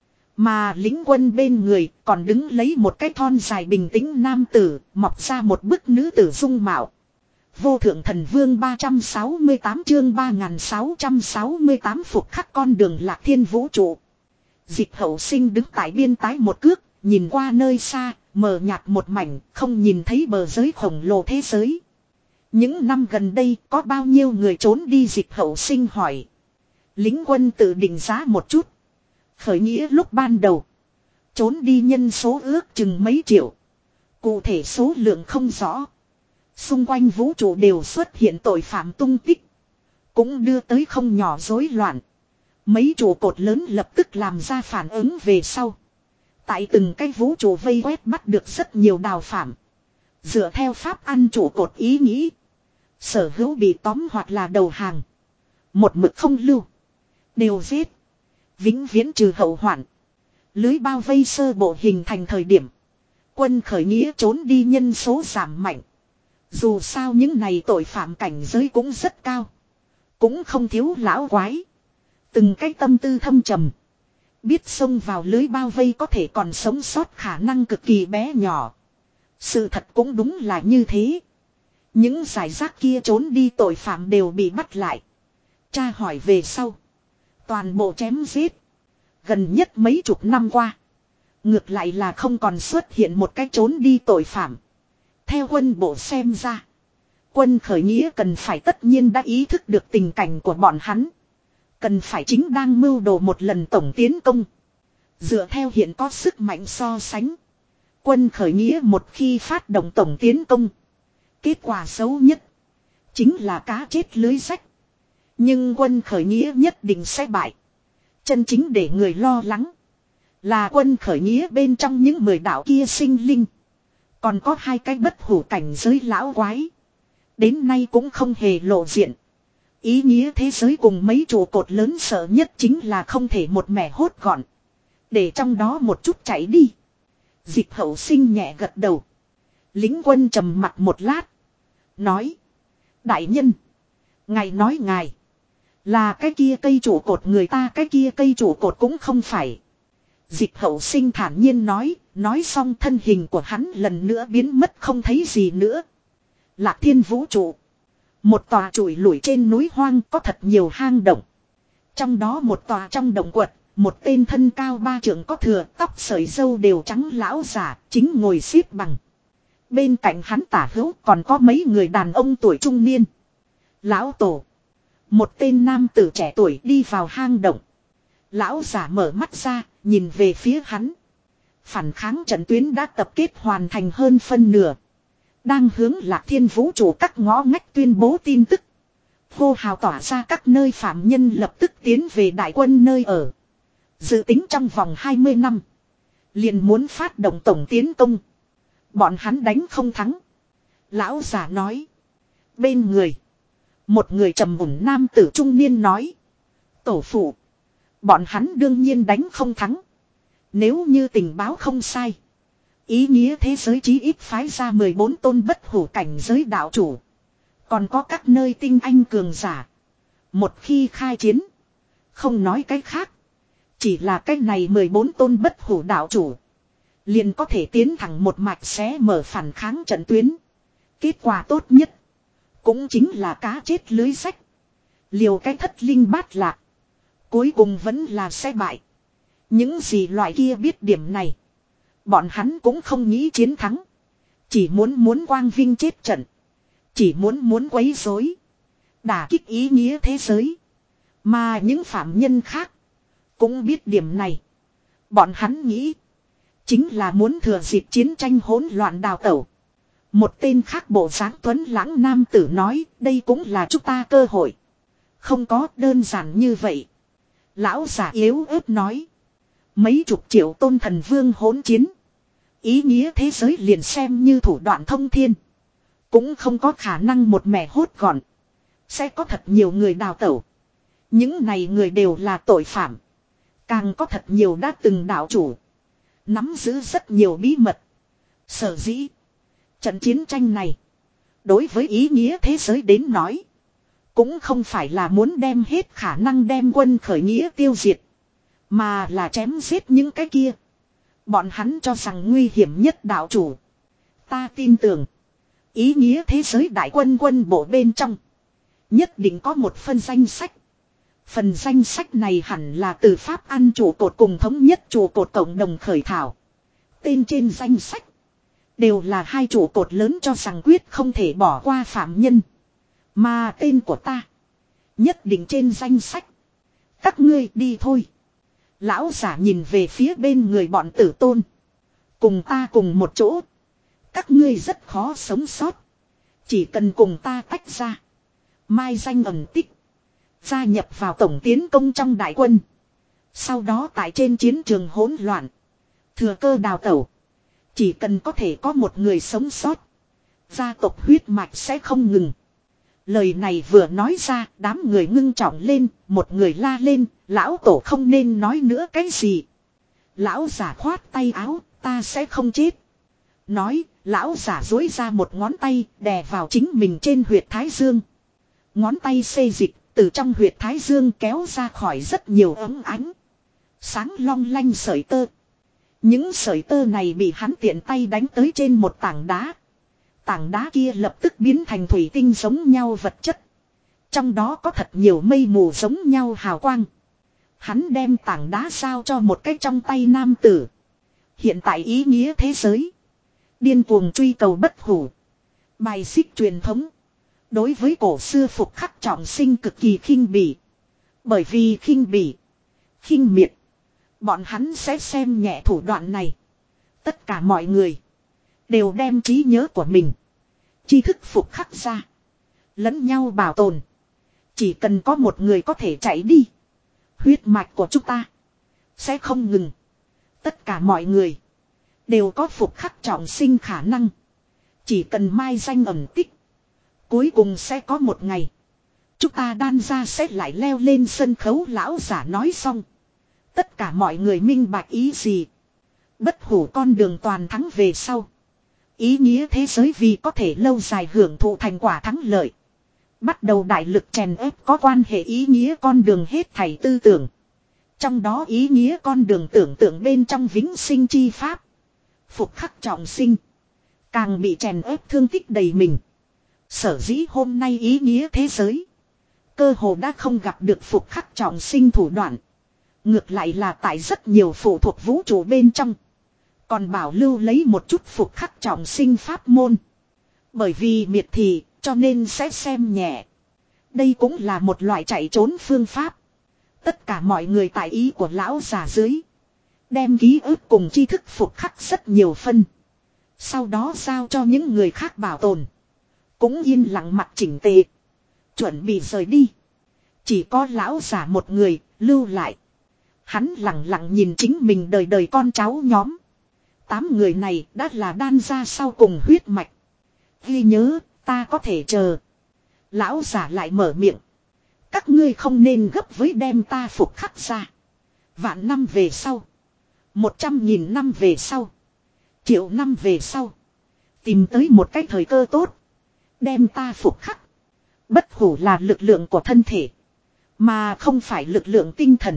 Mà lính quân bên người, còn đứng lấy một cái thon dài bình tĩnh nam tử, mọc ra một bức nữ tử dung mạo. Vô thượng thần vương ba trăm sáu mươi tám chương ba nghìn sáu trăm sáu mươi tám phục khắc con đường Lạc Thiên vũ trụ. Dịch hậu sinh đứng tại biên tái một cước, nhìn qua nơi xa, mờ nhạt một mảnh, không nhìn thấy bờ giới khổng lồ thế giới. Những năm gần đây có bao nhiêu người trốn đi dịch hậu sinh hỏi. Lính quân tự định giá một chút. Khởi nghĩa lúc ban đầu. Trốn đi nhân số ước chừng mấy triệu. Cụ thể số lượng không rõ. Xung quanh vũ trụ đều xuất hiện tội phạm tung tích. Cũng đưa tới không nhỏ rối loạn. Mấy trụ cột lớn lập tức làm ra phản ứng về sau. Tại từng cái vũ trụ vây quét bắt được rất nhiều đào phạm. Dựa theo pháp ăn trụ cột ý nghĩ. Sở hữu bị tóm hoặc là đầu hàng. Một mực không lưu. Đều giết. Vĩnh viễn trừ hậu hoạn. Lưới bao vây sơ bộ hình thành thời điểm. Quân khởi nghĩa trốn đi nhân số giảm mạnh. Dù sao những này tội phạm cảnh giới cũng rất cao. Cũng không thiếu lão quái. Từng cái tâm tư thâm trầm. Biết xông vào lưới bao vây có thể còn sống sót khả năng cực kỳ bé nhỏ. Sự thật cũng đúng là như thế. Những giải rác kia trốn đi tội phạm đều bị bắt lại. Tra hỏi về sau. Toàn bộ chém giết. Gần nhất mấy chục năm qua. Ngược lại là không còn xuất hiện một cái trốn đi tội phạm. Theo quân bộ xem ra. Quân khởi nghĩa cần phải tất nhiên đã ý thức được tình cảnh của bọn hắn. Cần phải chính đang mưu đồ một lần tổng tiến công. Dựa theo hiện có sức mạnh so sánh. Quân khởi nghĩa một khi phát động tổng tiến công. Kết quả xấu nhất. Chính là cá chết lưới rách. Nhưng quân khởi nghĩa nhất định sẽ bại. Chân chính để người lo lắng. Là quân khởi nghĩa bên trong những mười đạo kia sinh linh. Còn có hai cái bất hủ cảnh giới lão quái. Đến nay cũng không hề lộ diện. Ý nghĩa thế giới cùng mấy trụ cột lớn sợ nhất chính là không thể một mẻ hốt gọn. Để trong đó một chút chảy đi. Dịch hậu sinh nhẹ gật đầu. Lính quân trầm mặt một lát. Nói. Đại nhân. Ngài nói ngài. Là cái kia cây trụ cột người ta cái kia cây trụ cột cũng không phải. Dịch hậu sinh thản nhiên nói. Nói xong thân hình của hắn lần nữa biến mất không thấy gì nữa. Lạc thiên vũ trụ. Một tòa trụi lủi trên núi hoang có thật nhiều hang động. Trong đó một tòa trong động quật, một tên thân cao ba trượng có thừa, tóc sợi râu đều trắng lão giả, chính ngồi xếp bằng. Bên cạnh hắn tả hữu còn có mấy người đàn ông tuổi trung niên. Lão tổ. Một tên nam tử trẻ tuổi đi vào hang động. Lão giả mở mắt ra, nhìn về phía hắn. Phản kháng trận tuyến đã tập kết hoàn thành hơn phân nửa. Đang hướng Lạc Thiên vũ trụ các ngõ ngách tuyên bố tin tức. Hô hào tỏa ra các nơi phạm nhân lập tức tiến về đại quân nơi ở. Dự tính trong vòng hai mươi năm. Liền muốn phát động tổng tiến công. Bọn hắn đánh không thắng. Lão giả nói. Bên người. Một người trầm mùn nam tử trung niên nói. Tổ phụ. Bọn hắn đương nhiên đánh không thắng. Nếu như tình báo không sai. Ý nghĩa thế giới chí ít phái ra mười bốn tôn bất hủ cảnh giới đạo chủ. Còn có các nơi tinh anh cường giả. Một khi khai chiến. Không nói cái khác. Chỉ là cái này mười bốn tôn bất hủ đạo chủ. Liền có thể tiến thẳng một mạch xé mở phản kháng trận tuyến. Kết quả tốt nhất. Cũng chính là cá chết lưới rách. Liều cái thất linh bát lạc. Cuối cùng vẫn là sẽ bại. Những gì loại kia biết điểm này. Bọn hắn cũng không nghĩ chiến thắng. Chỉ muốn muốn quang vinh chết trận. Chỉ muốn muốn quấy rối. Đả kích ý nghĩa thế giới. Mà những phạm nhân khác. Cũng biết điểm này. Bọn hắn nghĩ. Chính là muốn thừa dịp chiến tranh hỗn loạn đào tẩu. Một tên khác bộ dáng tuấn lãng nam tử nói. Đây cũng là chúng ta cơ hội. Không có đơn giản như vậy. Lão giả yếu ớt nói. Mấy chục triệu tôn thần vương hỗn chiến. Ý nghĩa thế giới liền xem như thủ đoạn thông thiên. Cũng không có khả năng một mẻ hốt gọn. Sẽ có thật nhiều người đào tẩu. Những này người đều là tội phạm. Càng có thật nhiều đã từng đạo chủ. Nắm giữ rất nhiều bí mật. Sở dĩ. Trận chiến tranh này. Đối với ý nghĩa thế giới đến nói. Cũng không phải là muốn đem hết khả năng đem quân khởi nghĩa tiêu diệt. Mà là chém giết những cái kia. Bọn hắn cho rằng nguy hiểm nhất đạo chủ. Ta tin tưởng. Ý nghĩa thế giới đại quân quân bộ bên trong. Nhất định có một phần danh sách. Phần danh sách này hẳn là từ Pháp ăn trụ cột cùng thống nhất trụ cột cộng đồng khởi thảo. Tên trên danh sách. Đều là hai trụ cột lớn cho rằng quyết không thể bỏ qua phạm nhân. Mà tên của ta. Nhất định trên danh sách. Các ngươi đi thôi. Lão giả nhìn về phía bên người bọn tử tôn. Cùng ta cùng một chỗ. Các ngươi rất khó sống sót. Chỉ cần cùng ta tách ra. Mai danh ẩn tích. Gia nhập vào tổng tiến công trong đại quân. Sau đó tại trên chiến trường hỗn loạn. Thừa cơ đào tẩu. Chỉ cần có thể có một người sống sót. Gia tộc huyết mạch sẽ không ngừng. Lời này vừa nói ra, đám người ngưng trọng lên, một người la lên, lão tổ không nên nói nữa cái gì. Lão giả khoát tay áo, ta sẽ không chết. Nói, lão giả duỗi ra một ngón tay, đè vào chính mình trên huyệt thái dương. Ngón tay xê dịch, từ trong huyệt thái dương kéo ra khỏi rất nhiều ấm ánh. Sáng long lanh sợi tơ. Những sợi tơ này bị hắn tiện tay đánh tới trên một tảng đá. Tảng đá kia lập tức biến thành thủy tinh giống nhau vật chất. Trong đó có thật nhiều mây mù giống nhau hào quang. Hắn đem tảng đá giao cho một cái trong tay nam tử. Hiện tại ý nghĩa thế giới. Điên cuồng truy cầu bất hủ. Bài xích truyền thống. Đối với cổ xưa phục khắc trọng sinh cực kỳ khinh bỉ. Bởi vì khinh bỉ. Khinh miệt. Bọn hắn sẽ xem nhẹ thủ đoạn này. Tất cả mọi người. Đều đem trí nhớ của mình. Tri thức phục khắc ra. Lẫn nhau bảo tồn. Chỉ cần có một người có thể chạy đi. Huyết mạch của chúng ta. Sẽ không ngừng. Tất cả mọi người. Đều có phục khắc trọng sinh khả năng. Chỉ cần mai danh ẩn tích. Cuối cùng sẽ có một ngày. Chúng ta đan ra sẽ lại leo lên sân khấu lão giả nói xong. Tất cả mọi người minh bạch ý gì. Bất hủ con đường toàn thắng về sau. Ý nghĩa thế giới vì có thể lâu dài hưởng thụ thành quả thắng lợi. Bắt đầu đại lực chèn ép có quan hệ ý nghĩa con đường hết thảy tư tưởng. Trong đó ý nghĩa con đường tưởng tượng bên trong vĩnh sinh chi pháp. Phục khắc trọng sinh. Càng bị chèn ép thương tích đầy mình. Sở dĩ hôm nay ý nghĩa thế giới. Cơ hồ đã không gặp được phục khắc trọng sinh thủ đoạn. Ngược lại là tại rất nhiều phụ thuộc vũ trụ bên trong. Còn bảo lưu lấy một chút phục khắc trọng sinh pháp môn. Bởi vì miệt thị cho nên sẽ xem nhẹ. Đây cũng là một loại chạy trốn phương pháp. Tất cả mọi người tại ý của lão già dưới. Đem ký ức cùng tri thức phục khắc rất nhiều phân. Sau đó giao cho những người khác bảo tồn. Cũng yên lặng mặt chỉnh tề. Chuẩn bị rời đi. Chỉ có lão già một người lưu lại. Hắn lặng lặng nhìn chính mình đời đời con cháu nhóm. Tám người này đã là đan ra sau cùng huyết mạch. Ghi nhớ ta có thể chờ. Lão già lại mở miệng. Các ngươi không nên gấp với đem ta phục khắc ra. Vạn năm về sau. Một trăm nghìn năm về sau. Triệu năm về sau. Tìm tới một cái thời cơ tốt. Đem ta phục khắc. Bất hủ là lực lượng của thân thể. Mà không phải lực lượng tinh thần.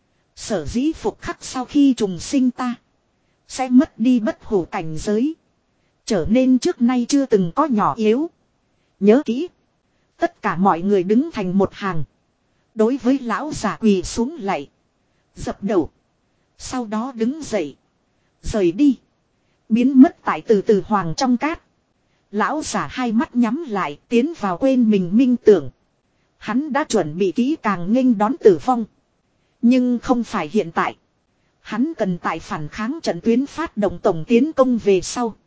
Sở dĩ phục khắc sau khi trùng sinh ta. Sẽ mất đi bất hủ cảnh giới. Trở nên trước nay chưa từng có nhỏ yếu. Nhớ kỹ. Tất cả mọi người đứng thành một hàng. Đối với lão già quỳ xuống lạy. Dập đầu. Sau đó đứng dậy. Rời đi. Biến mất tại từ từ hoàng trong cát. Lão già hai mắt nhắm lại tiến vào quên mình minh tưởng. Hắn đã chuẩn bị kỹ càng nghênh đón tử vong. Nhưng không phải hiện tại. Hắn cần tại phản kháng trận tuyến phát động tổng tiến công về sau.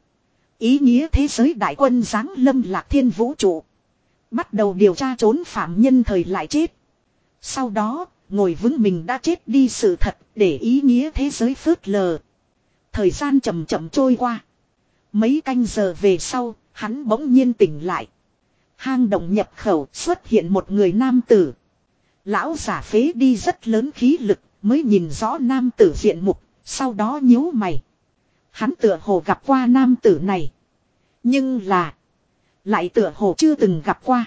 Ý nghĩa thế giới đại quân giáng lâm lạc thiên vũ trụ. Bắt đầu điều tra trốn phạm nhân thời lại chết. Sau đó, ngồi vững mình đã chết đi sự thật để ý nghĩa thế giới phớt lờ. Thời gian chậm chậm trôi qua. Mấy canh giờ về sau, hắn bỗng nhiên tỉnh lại. Hang động nhập khẩu xuất hiện một người nam tử. Lão giả phế đi rất lớn khí lực mới nhìn rõ nam tử diện mục, sau đó nhíu mày. Hắn tựa hồ gặp qua nam tử này. Nhưng là lại tựa hồ chưa từng gặp qua.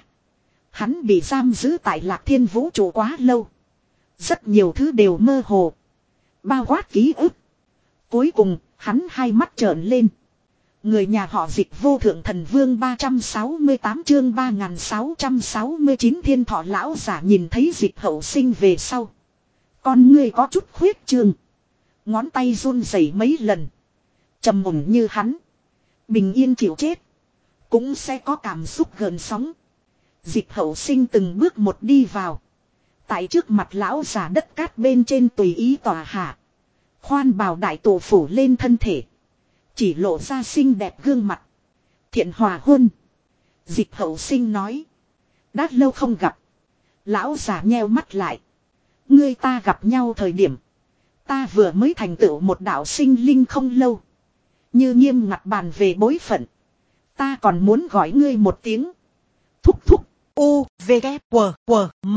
Hắn bị giam giữ tại Lạc Thiên vũ trụ quá lâu. Rất nhiều thứ đều mơ hồ. Bao quát ký ức. Cuối cùng, hắn hai mắt trợn lên. Người nhà họ Dịch vô thượng thần vương ba trăm sáu mươi tám chương ba nghìn sáu trăm sáu mươi chín thiên thọ lão giả nhìn thấy Dịch hậu sinh về sau. Con người có chút khuyết trương. Ngón tay run rẩy mấy lần. Trầm ổn như hắn. Bình yên chịu chết. Cũng sẽ có cảm xúc gợn sóng. Dịch hậu sinh từng bước một đi vào. Tại trước mặt lão giả đất cát bên trên tùy ý tòa hạ. Khoan bào đại tổ phủ lên thân thể. Chỉ lộ ra xinh đẹp gương mặt. Thiện hòa huân. Dịch hậu sinh nói. Đã lâu không gặp. Lão giả nheo mắt lại. Ngươi ta gặp nhau thời điểm. Ta vừa mới thành tựu một đạo sinh linh không lâu. Như nghiêm ngặt bàn về bối phận. Ta còn muốn gọi ngươi một tiếng. Thúc thúc. U, V, K, W, W, M.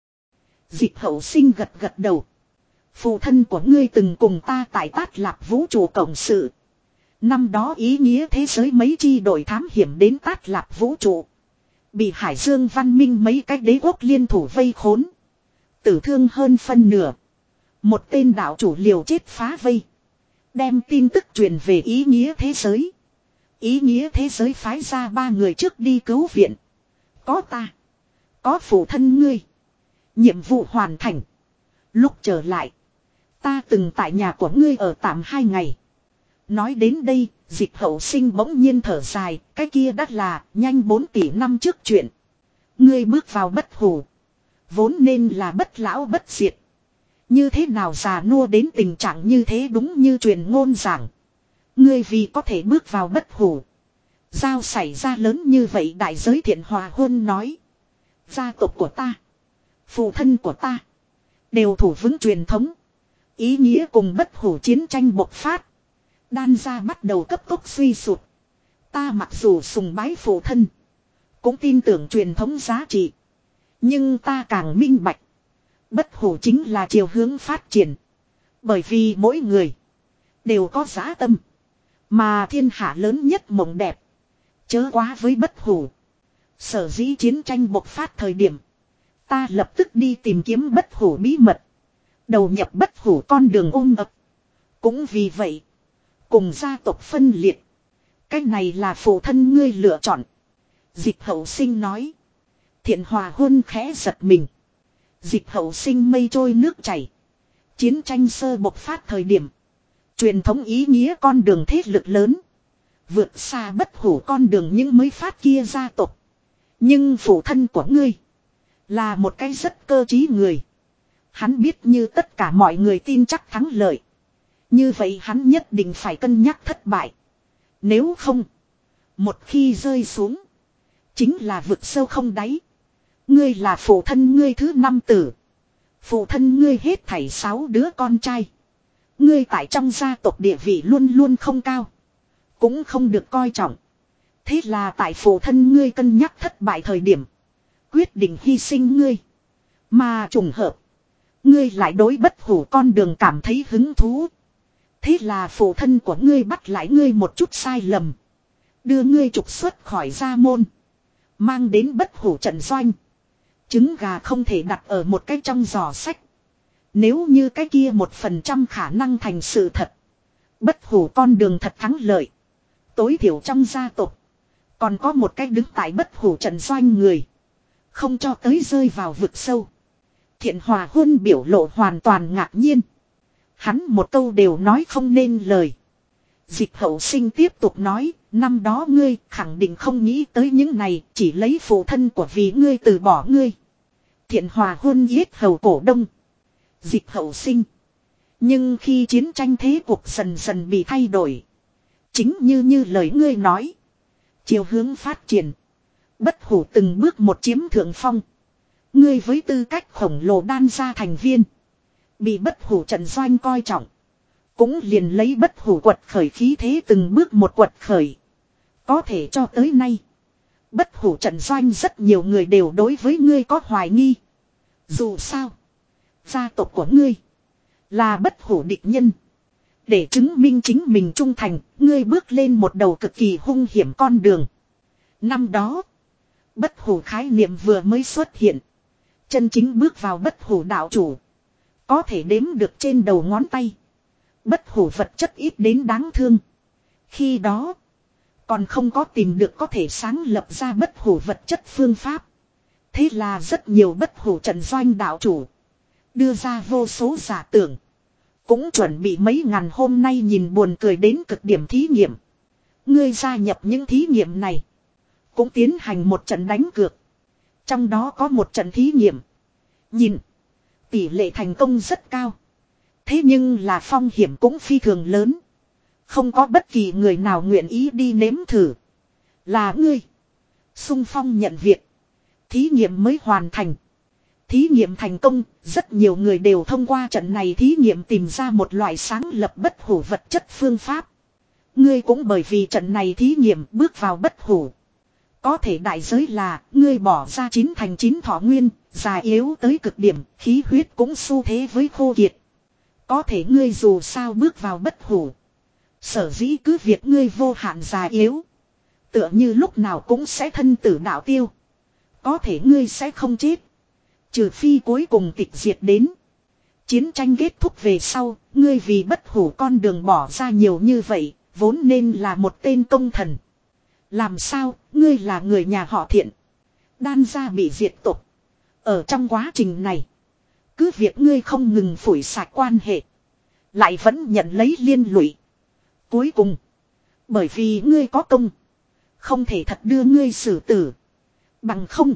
Dịch hậu sinh gật gật đầu. Phụ thân của ngươi từng cùng ta tại Tát Lạp vũ trụ cộng sự. Năm đó ý nghĩa thế giới mấy chi đội thám hiểm đến Tát Lạp vũ trụ. Bị Hải Dương văn minh mấy cái đế quốc liên thủ vây khốn. Tử thương hơn phân nửa. Một tên đạo chủ liều chết phá vây. Đem tin tức truyền về ý nghĩa thế giới. Ý nghĩa thế giới phái ra ba người trước đi cứu viện. Có ta. Có phụ thân ngươi. Nhiệm vụ hoàn thành. Lúc trở lại. Ta từng tại nhà của ngươi ở tạm hai ngày. Nói đến đây, Dịch hậu sinh bỗng nhiên thở dài. Cái kia đắt là nhanh bốn tỷ năm trước chuyện. Ngươi bước vào bất hủ. Vốn nên là bất lão bất diệt. Như thế nào già nua đến tình trạng như thế đúng như truyền ngôn giảng. Ngươi vì có thể bước vào bất hủ. Giao xảy ra lớn như vậy đại giới Thiện hòa huân nói. Gia tộc của ta. Phụ thân của ta. Đều thủ vững truyền thống. Ý nghĩa cùng bất hủ chiến tranh bộc phát. Đan gia bắt đầu cấp tốc suy sụp. Ta mặc dù sùng bái phụ thân. Cũng tin tưởng truyền thống giá trị. Nhưng ta càng minh bạch. Bất hủ chính là chiều hướng phát triển. Bởi vì mỗi người. Đều có dã tâm. Mà thiên hạ lớn nhất mộng đẹp. Chớ quá với bất hủ. Sở dĩ chiến tranh bộc phát thời điểm. Ta lập tức đi tìm kiếm bất hủ bí mật. Đầu nhập bất hủ con đường ôm ập. Cũng vì vậy. Cùng gia tộc phân liệt. Cái này là phụ thân ngươi lựa chọn. Dịch hậu sinh nói. Thiện Hòa Huân khẽ giật mình. Dịch hậu sinh mây trôi nước chảy. Chiến tranh sơ bộc phát thời điểm. Truyền thống ý nghĩa con đường thế lực lớn. Vượt xa bất hủ con đường những mới phát kia gia tộc. Nhưng phụ thân của ngươi. Là một cái rất cơ trí người. Hắn biết như tất cả mọi người tin chắc thắng lợi. Như vậy hắn nhất định phải cân nhắc thất bại. Nếu không. Một khi rơi xuống. Chính là vực sâu không đáy. Ngươi là phụ thân ngươi thứ năm tử. Phụ thân ngươi hết thảy sáu đứa con trai. Ngươi tại trong gia tộc địa vị luôn luôn không cao. Cũng không được coi trọng. Thế là tại phụ thân ngươi cân nhắc thất bại thời điểm. Quyết định hy sinh ngươi. Mà trùng hợp. Ngươi lại đối bất hủ con đường cảm thấy hứng thú. Thế là phụ thân của ngươi bắt lại ngươi một chút sai lầm. Đưa ngươi trục xuất khỏi gia môn. Mang đến bất hủ trận doanh. Trứng gà không thể đặt ở một cái trong giỏ sách. Nếu như cái kia một phần trăm khả năng thành sự thật. Bất hủ con đường thật thắng lợi. Tối thiểu trong gia tộc. Còn có một cái đứng tại bất hủ trận doanh người. Không cho tới rơi vào vực sâu. Thiện Hòa Huân biểu lộ hoàn toàn ngạc nhiên. Hắn một câu đều nói không nên lời. Dịch hậu sinh tiếp tục nói. Năm đó ngươi khẳng định không nghĩ tới những này. Chỉ lấy phụ thân của vì ngươi từ bỏ ngươi. Thiện Hòa Huân yết hầu cổ đông. Dịch hậu sinh. Nhưng khi chiến tranh thế cuộc dần dần bị thay đổi. Chính như như lời ngươi nói. Chiều hướng phát triển. Bất hủ từng bước một chiếm thượng phong. Ngươi với tư cách khổng lồ đan ra thành viên. Bị bất hủ trận doanh coi trọng. Cũng liền lấy bất hủ quật khởi khí thế từng bước một quật khởi. Có thể cho tới nay. Bất hủ trận doanh rất nhiều người đều đối với ngươi có hoài nghi. Dù sao. Gia tộc của ngươi. Là bất hủ địch nhân. Để chứng minh chính mình trung thành. Ngươi bước lên một đầu cực kỳ hung hiểm con đường. Năm đó. Bất hủ khái niệm vừa mới xuất hiện. Chân chính bước vào bất hủ đạo chủ. Có thể đếm được trên đầu ngón tay. Bất hủ vật chất ít đến đáng thương. Khi đó. Còn không có tìm được có thể sáng lập ra bất hủ vật chất phương pháp. Thế là rất nhiều bất hủ trận doanh đạo chủ. Đưa ra vô số giả tưởng. Cũng chuẩn bị mấy ngàn hôm nay nhìn buồn cười đến cực điểm thí nghiệm. Ngươi gia nhập những thí nghiệm này. Cũng tiến hành một trận đánh cược. Trong đó có một trận thí nghiệm. Nhìn. Tỷ lệ thành công rất cao. Thế nhưng là phong hiểm cũng phi thường lớn. Không có bất kỳ người nào nguyện ý đi nếm thử. Là ngươi. Xung phong nhận việc. Thí nghiệm mới hoàn thành. Thí nghiệm thành công, rất nhiều người đều thông qua trận này thí nghiệm tìm ra một loại sáng lập bất hủ vật chất phương pháp. Ngươi cũng bởi vì trận này thí nghiệm bước vào bất hủ. Có thể đại giới là, ngươi bỏ ra chín thành chín thọ nguyên, già yếu tới cực điểm, khí huyết cũng xu thế với khô kiệt. Có thể ngươi dù sao bước vào bất hủ. Sở dĩ cứ việc ngươi vô hạn già yếu. Tựa như lúc nào cũng sẽ thân tử đạo tiêu. Có thể ngươi sẽ không chết. Trừ phi cuối cùng tịch diệt đến. Chiến tranh kết thúc về sau, ngươi vì bất hủ con đường bỏ ra nhiều như vậy, vốn nên là một tên công thần. Làm sao, ngươi là người nhà họ Thiện. Đan gia bị diệt tộc. Ở trong quá trình này, cứ việc ngươi không ngừng phủi sạch quan hệ. Lại vẫn nhận lấy liên lụy. Cuối cùng, bởi vì ngươi có công, không thể thật đưa ngươi xử tử. Bằng không,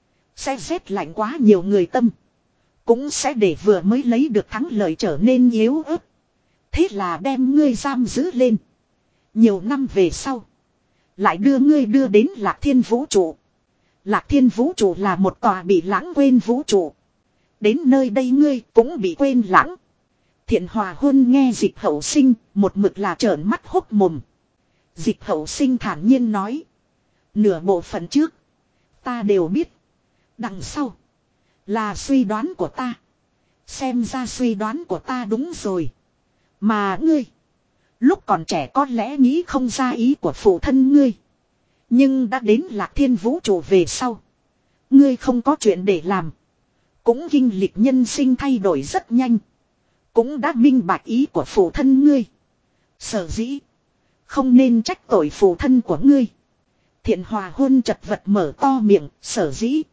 sẽ rét lạnh quá nhiều người tâm. Cũng sẽ để vừa mới lấy được thắng lợi trở nên yếu ớt. Thế là đem ngươi giam giữ lên. Nhiều năm về sau, lại đưa ngươi đưa đến Lạc Thiên Vũ Trụ. Lạc Thiên Vũ Trụ là một tòa bị lãng quên vũ trụ. Đến nơi đây ngươi cũng bị quên lãng. Thiện Hòa Huân nghe Dịch Hậu Sinh, một mực là trợn mắt hốc mồm. Dịch Hậu Sinh thản nhiên nói. Nửa bộ phận trước, ta đều biết. Đằng sau, là suy đoán của ta. Xem ra suy đoán của ta đúng rồi. Mà ngươi, lúc còn trẻ có lẽ nghĩ không ra ý của phụ thân ngươi. Nhưng đã đến Lạc Thiên Vũ Trụ về sau. Ngươi không có chuyện để làm. Cũng kinh lịch nhân sinh thay đổi rất nhanh. Cũng đã minh bạch ý của phụ thân ngươi. Sở dĩ. Không nên trách tội phụ thân của ngươi. Thiện Hòa hôn chật vật mở to miệng. Sở dĩ.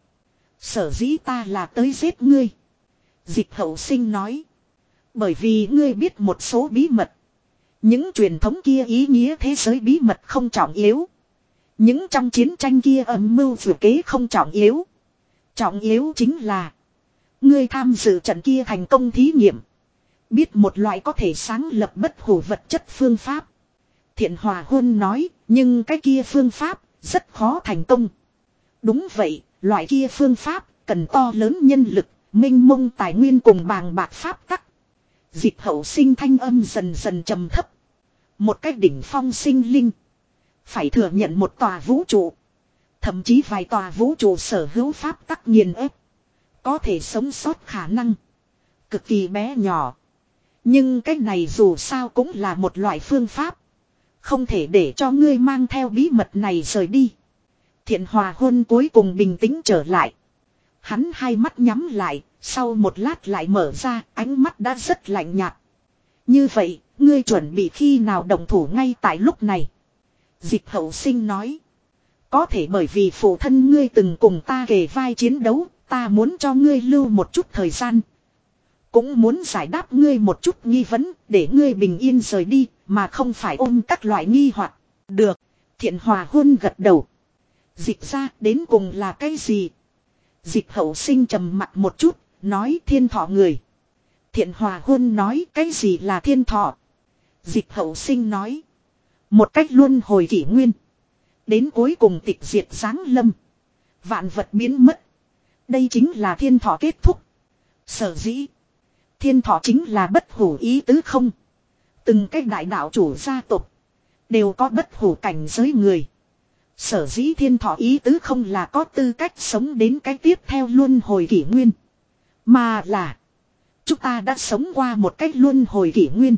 Sở dĩ ta là tới giết ngươi. Dịch hậu sinh nói. Bởi vì ngươi biết một số bí mật. Những truyền thống kia ý nghĩa thế giới bí mật không trọng yếu. Những trong chiến tranh kia âm mưu vừa kế không trọng yếu. Trọng yếu chính là. Ngươi tham dự trận kia thành công thí nghiệm. Biết một loại có thể sáng lập bất hủ vật chất phương pháp. Thiện Hòa hôn nói. Nhưng cái kia phương pháp rất khó thành công. Đúng vậy. Loại kia phương pháp cần to lớn nhân lực. Minh mông tài nguyên cùng bàng bạc pháp tắc. Dịch hậu sinh thanh âm dần dần trầm thấp. Một cách đỉnh phong sinh linh. Phải thừa nhận một tòa vũ trụ. Thậm chí vài tòa vũ trụ sở hữu pháp tắc nghiền ép. Có thể sống sót khả năng. Cực kỳ bé nhỏ. Nhưng cái này dù sao cũng là một loại phương pháp. Không thể để cho ngươi mang theo bí mật này rời đi. Thiện Hòa hôn cuối cùng bình tĩnh trở lại. Hắn hai mắt nhắm lại. Sau một lát lại mở ra. Ánh mắt đã rất lạnh nhạt. Như vậy ngươi chuẩn bị khi nào động thủ ngay tại lúc này. Dịch hậu sinh nói. Có thể bởi vì phụ thân ngươi từng cùng ta kề vai chiến đấu. Ta muốn cho ngươi lưu một chút thời gian. Cũng muốn giải đáp ngươi một chút nghi vấn. Để ngươi bình yên rời đi. Mà không phải ôm các loại nghi hoặc. Được. Thiện Hòa hôn gật đầu. Dịch ra đến cùng là cái gì? Dịch hậu sinh trầm mặt một chút. Nói thiên thọ người. Thiện Hòa hôn nói cái gì là thiên thọ? Dịch hậu sinh nói. Một cách luân hồi kỷ nguyên. Đến cuối cùng tịch diệt giáng lâm. Vạn vật biến mất. Đây chính là thiên thọ kết thúc. Sở dĩ. Thiên thọ chính là bất hủ ý tứ không. Từng cái đại đạo chủ gia tộc. Đều có bất hủ cảnh giới người. Sở dĩ thiên thọ ý tứ không là có tư cách sống đến cái tiếp theo luân hồi kỷ nguyên. Mà là. Chúng ta đã sống qua một cách luân hồi kỷ nguyên.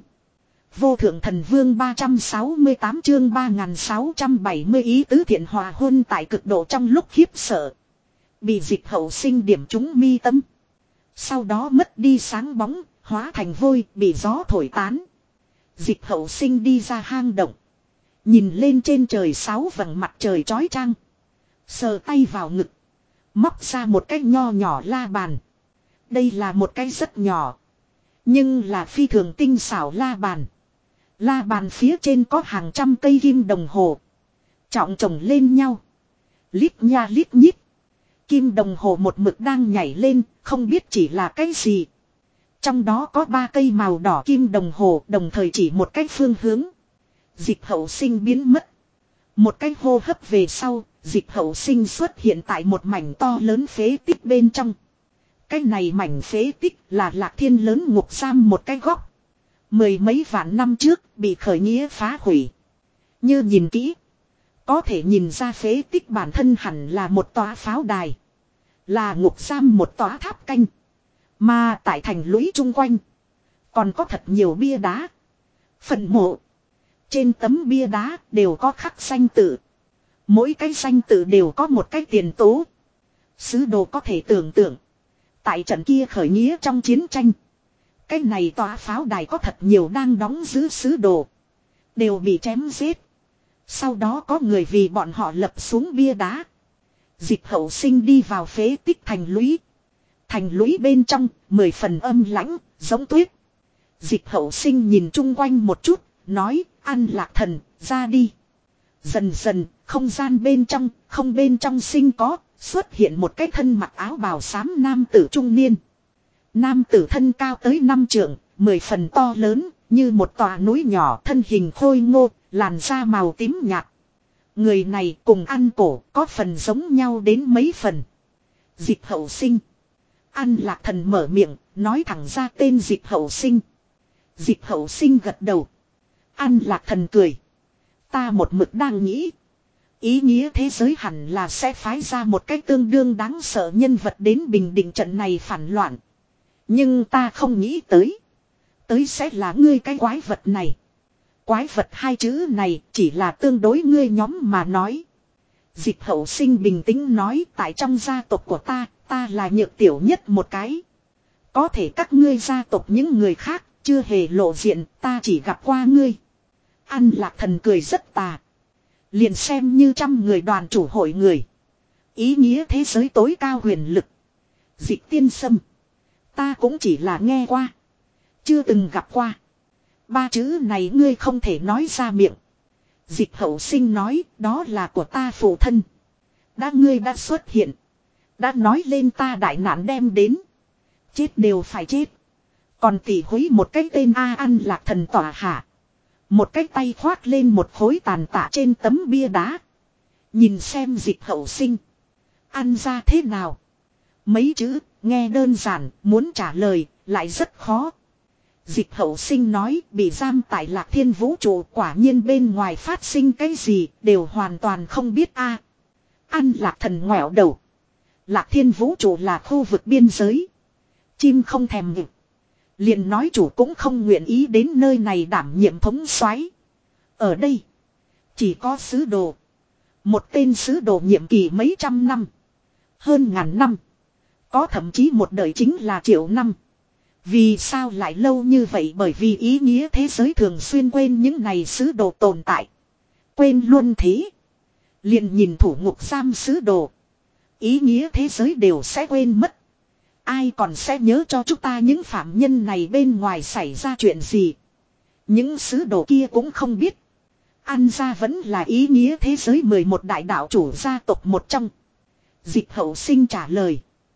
Vô thượng thần vương ba trăm sáu mươi tám chương ba nghìn sáu trăm bảy mươi ý tứ Thiện Hòa hôn tại cực độ trong lúc khiếp sợ. Bị dịch hậu sinh điểm trúng mi tâm. Sau đó mất đi sáng bóng, hóa thành vôi, bị gió thổi tán. Dịch hậu sinh đi ra hang động. Nhìn lên trên trời sáu vầng mặt trời chói chang. Sờ tay vào ngực. Móc ra một cái nho nhỏ la bàn. Đây là một cái rất nhỏ. Nhưng là phi thường tinh xảo la bàn. La bàn phía trên có hàng trăm cây kim đồng hồ. Trọng chồng lên nhau. Lít nha lít nhít. Kim đồng hồ một mực đang nhảy lên, không biết chỉ là cái gì. Trong đó có ba cây màu đỏ kim đồng hồ đồng thời chỉ một cái phương hướng. Dịch hậu sinh biến mất. Một cái hô hấp về sau, dịch hậu sinh xuất hiện tại một mảnh to lớn phế tích bên trong. Cái này mảnh phế tích là Lạc Thiên lớn ngục giam một cái góc. Mười mấy vạn năm trước bị khởi nghĩa phá hủy. Như nhìn kỹ. Có thể nhìn ra phế tích bản thân hẳn là một tòa pháo đài. Là ngục giam một tòa tháp canh. Mà tại thành lũy chung quanh. Còn có thật nhiều bia đá. Phần mộ. Trên tấm bia đá đều có khắc danh tự. Mỗi cái danh tự đều có một cái tiền tố. Sứ đồ có thể tưởng tượng. Tại trận kia khởi nghĩa trong chiến tranh. Cái này tòa pháo đài có thật nhiều đang đóng giữ sứ đồ. Đều bị chém giết. Sau đó có người vì bọn họ lập xuống bia đá. Dịch hậu sinh đi vào phế tích thành lũy. Thành lũy bên trong, mười phần âm lãnh, giống tuyết. Dịch hậu sinh nhìn chung quanh một chút, nói, An Lạc Thần, ra đi. Dần dần, không gian bên trong, không bên trong sinh có, xuất hiện một cái thân mặc áo bào xám nam tử trung niên. Nam tử thân cao tới năm trượng, mười phần to lớn, như một tòa núi nhỏ, thân hình khôi ngô, làn da màu tím nhạt. Người này cùng An Cổ có phần giống nhau đến mấy phần. Dịch hậu sinh. An Lạc Thần mở miệng, nói thẳng ra tên Dịch hậu sinh. Dịch hậu sinh gật đầu. An Lạc Thần cười. Ta một mực đang nghĩ. Ý nghĩa thế giới hẳn là sẽ phái ra một cách tương đương đáng sợ nhân vật đến bình định trận này phản loạn. Nhưng ta không nghĩ tới. Tới sẽ là ngươi cái quái vật này. Quái vật hai chữ này chỉ là tương đối ngươi nhóm mà nói. Dịch hậu sinh bình tĩnh nói tại trong gia tộc của ta, ta là nhược tiểu nhất một cái. Có thể các ngươi gia tộc những người khác chưa hề lộ diện, ta chỉ gặp qua ngươi. Ăn Lạc Thần cười rất tà. Liền xem như trăm người đoàn chủ hội người. Ý nghĩa thế giới tối cao huyền lực. Dịch tiên sâm. Ta cũng chỉ là nghe qua. Chưa từng gặp qua. Ba chữ này ngươi không thể nói ra miệng. Dịch hậu sinh nói đó là của ta phụ thân. Đã ngươi đã xuất hiện. Đã nói lên ta đại nạn đem đến. Chết đều phải chết. Còn tỷ húy một cái tên A Ăn Lạc Thần tỏa hạ. Một cái tay khoác lên một khối tàn tạ trên tấm bia đá. Nhìn xem dịch hậu sinh. Ăn ra thế nào? Mấy chữ, nghe đơn giản, muốn trả lời, lại rất khó. Dịch hậu sinh nói bị giam tại Lạc Thiên vũ trụ, quả nhiên bên ngoài phát sinh cái gì, đều hoàn toàn không biết a. Ăn Lạc Thần ngoẹo đầu. Lạc Thiên vũ trụ là khu vực biên giới. Chim không thèm nghịch. Liền nói chủ cũng không nguyện ý đến nơi này đảm nhiệm thống soái. Ở đây, chỉ có sứ đồ. Một tên sứ đồ nhiệm kỳ mấy trăm năm. Hơn ngàn năm. Có thậm chí một đời chính là triệu năm. Vì sao lại lâu như vậy? Bởi vì ý nghĩa thế giới thường xuyên quên những này sứ đồ tồn tại. Quên luôn thế. Liền nhìn thủ ngục giam sứ đồ. Ý nghĩa thế giới đều sẽ quên mất. Ai còn sẽ nhớ cho chúng ta những phạm nhân này bên ngoài xảy ra chuyện gì. Những sứ đồ kia cũng không biết. Ăn ra vẫn là ý nghĩa thế giới mười một đại đạo chủ gia tộc một trong. Dịch hậu sinh trả lời.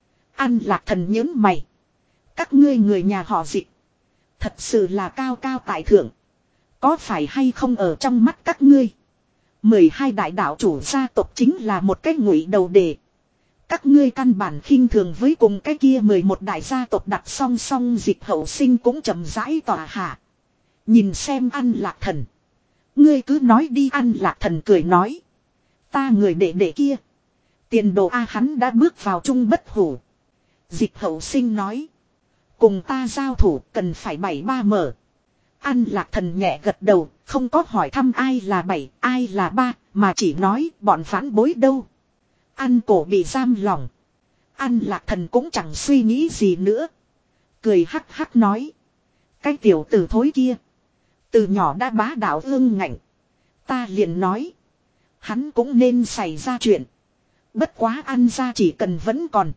Ăn Lạc Thần nhớn mày. Các ngươi người nhà họ Dịch. Thật sự là cao cao tại thượng. Có phải hay không ở trong mắt các ngươi? mười hai đại đạo chủ gia tộc chính là một cái ngụy đầu đề. Các ngươi căn bản khinh thường với cùng cái kia mười một đại gia tộc đặt song song. Dịch hậu sinh cũng chậm rãi tỏa hạ. Nhìn xem Ăn Lạc Thần. Ngươi cứ nói đi. Ăn Lạc Thần cười nói. Ta người đệ đệ kia. Tiền đồ A hắn đã bước vào trung bất hủ. Dịch hậu sinh nói. Cùng ta giao thủ cần phải bảy ba mở. Ăn Lạc Thần nhẹ gật đầu. Không có hỏi thăm ai là bảy, ai là ba. Mà chỉ nói bọn phản bối đâu. Ăn cổ bị giam lỏng. Ăn Lạc Thần cũng chẳng suy nghĩ gì nữa. Cười hắc hắc nói. Cái tiểu tử thối kia. Từ nhỏ đã bá đạo ương ngạnh. Ta liền nói. Hắn cũng nên xảy ra chuyện. Bất quá ăn ra chỉ cần vẫn còn.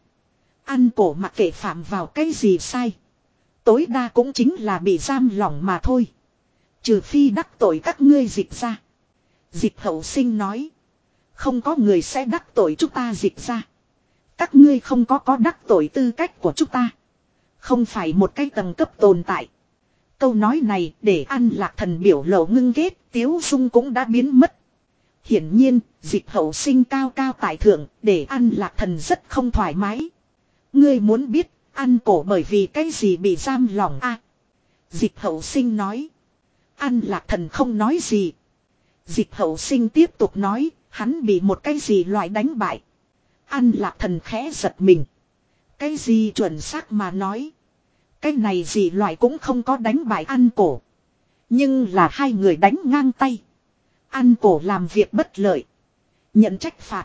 Ăn cổ mặc kệ phạm vào cái gì sai. Tối đa cũng chính là bị giam lỏng mà thôi. Trừ phi đắc tội các ngươi Dịch ra. Dịch hậu sinh nói. Không có người sẽ đắc tội chúng ta Dịch ra. Các ngươi không có có đắc tội tư cách của chúng ta. Không phải một cái tầng cấp tồn tại. Câu nói này để Ăn Lạc Thần biểu lộ ngưng kết. Tiếu dung cũng đã biến mất. Hiển nhiên, Dịch hậu sinh cao cao tại thượng, để Ăn Lạc Thần rất không thoải mái. Ngươi muốn biết, Ăn cổ bởi vì cái gì bị giam lỏng a? À, Dịch hậu sinh nói. Ăn Lạc Thần không nói gì. Dịch hậu sinh tiếp tục nói, hắn bị một cái gì loại đánh bại. Ăn Lạc Thần khẽ giật mình. Cái gì chuẩn xác mà nói. Cái này gì loại cũng không có đánh bại Ăn cổ. Nhưng là hai người đánh ngang tay. Ăn cổ làm việc bất lợi. Nhận trách phạt.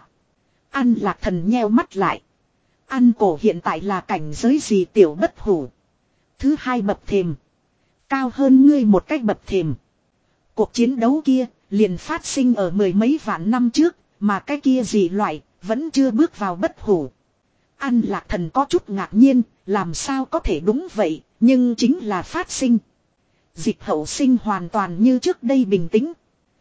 Ăn Lạc Thần nheo mắt lại. Ăn cổ hiện tại là cảnh giới gì tiểu bất hủ. Thứ hai bậc thềm. Cao hơn ngươi một cách bậc thềm. Cuộc chiến đấu kia liền phát sinh ở mười mấy vạn năm trước. Mà cái kia gì loại vẫn chưa bước vào bất hủ. Ăn Lạc Thần có chút ngạc nhiên. Làm sao có thể đúng vậy. Nhưng chính là phát sinh. Dịch hậu sinh hoàn toàn như trước đây bình tĩnh.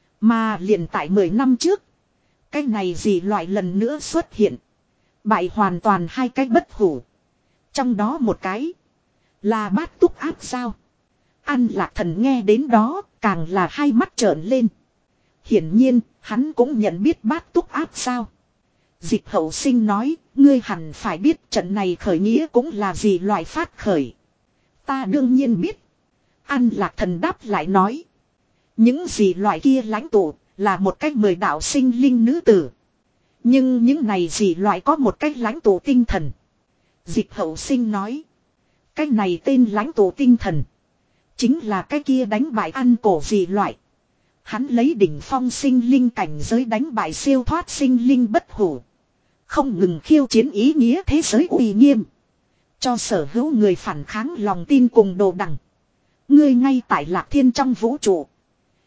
Mà liền tại mười năm trước. Cái này gì loại lần nữa xuất hiện. Bại hoàn toàn hai cái bất hủ. Trong đó một cái. Là bát túc áp sao. Ăn Lạc Thần nghe đến đó. Càng là hai mắt trợn lên. Hiển nhiên hắn cũng nhận biết bát túc áp sao. Dịch hậu sinh nói. Ngươi hẳn phải biết trận này khởi nghĩa cũng là gì loại phát khởi. Ta đương nhiên biết. Ăn Lạc Thần đáp lại nói. Những gì loại kia lãnh tụ là một cách mười đạo sinh linh nữ tử. Nhưng những này gì loại có một cách lãnh tụ tinh thần. Dịch hậu sinh nói. Cái này tên lãnh tụ tinh thần. Chính là cái kia đánh bại Ăn cổ gì loại. Hắn lấy đỉnh phong sinh linh cảnh giới đánh bại siêu thoát sinh linh bất hủ. Không ngừng khiêu chiến ý nghĩa thế giới uy nghiêm. Cho sở hữu người phản kháng lòng tin cùng đồ đằng. Ngươi ngay tại Lạc Thiên trong vũ trụ.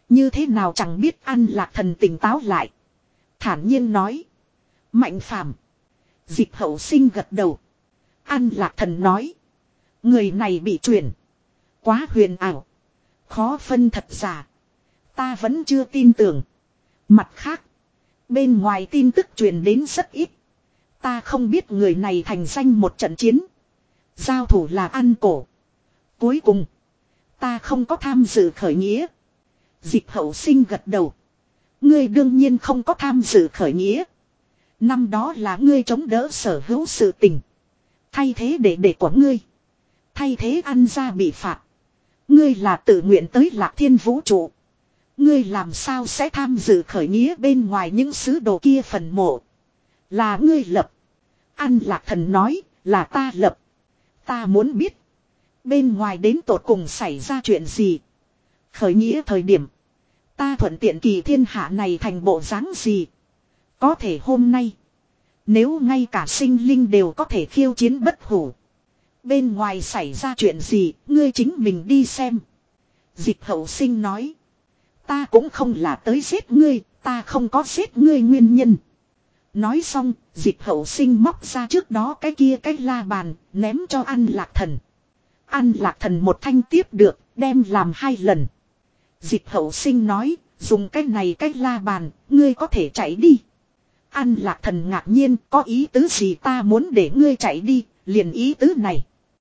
Như thế nào chẳng biết. An Lạc Thần tỉnh táo lại. Thản nhiên nói. Mạnh phàm. Dịch Hậu Sinh gật đầu. An Lạc Thần nói. Người này bị truyền. Quá huyền ảo. Khó phân thật giả. Ta vẫn chưa tin tưởng. Mặt khác. Bên ngoài tin tức truyền đến rất ít. Ta không biết người này thành danh một trận chiến. Giao thủ là ăn cổ. Cuối cùng. Ta không có tham dự khởi nghĩa. Dịch Hậu Sinh gật đầu. Ngươi đương nhiên không có tham dự khởi nghĩa. Năm đó là ngươi chống đỡ sở hữu sự tình. Thay thế để để của ngươi. Thay thế ăn ra bị phạt. Ngươi là tự nguyện tới Lạc Thiên vũ trụ. Ngươi làm sao sẽ tham dự khởi nghĩa bên ngoài những sứ đồ kia phần mộ. Là ngươi lập. An Lạc Thần nói là ta lập. Ta muốn biết. Bên ngoài đến tột cùng xảy ra chuyện gì. Khởi nghĩa thời điểm. Ta thuận tiện kỳ thiên hạ này thành bộ dáng gì. Có thể hôm nay. Nếu ngay cả sinh linh đều có thể khiêu chiến bất hủ. Bên ngoài xảy ra chuyện gì, ngươi chính mình đi xem. Dịch Hậu Sinh nói. Ta cũng không là tới giết ngươi, ta không có giết ngươi nguyên nhân. Nói xong, Dịch Hậu Sinh móc ra trước đó cái kia cái la bàn, ném cho An Lạc Thần. An Lạc Thần một thanh tiếp được, đem làm hai lần. Dịch Hậu Sinh nói, dùng cái này cái la bàn, ngươi có thể chạy đi. An Lạc Thần ngạc nhiên, có ý tứ gì ta muốn để ngươi chạy đi, liền ý tứ này.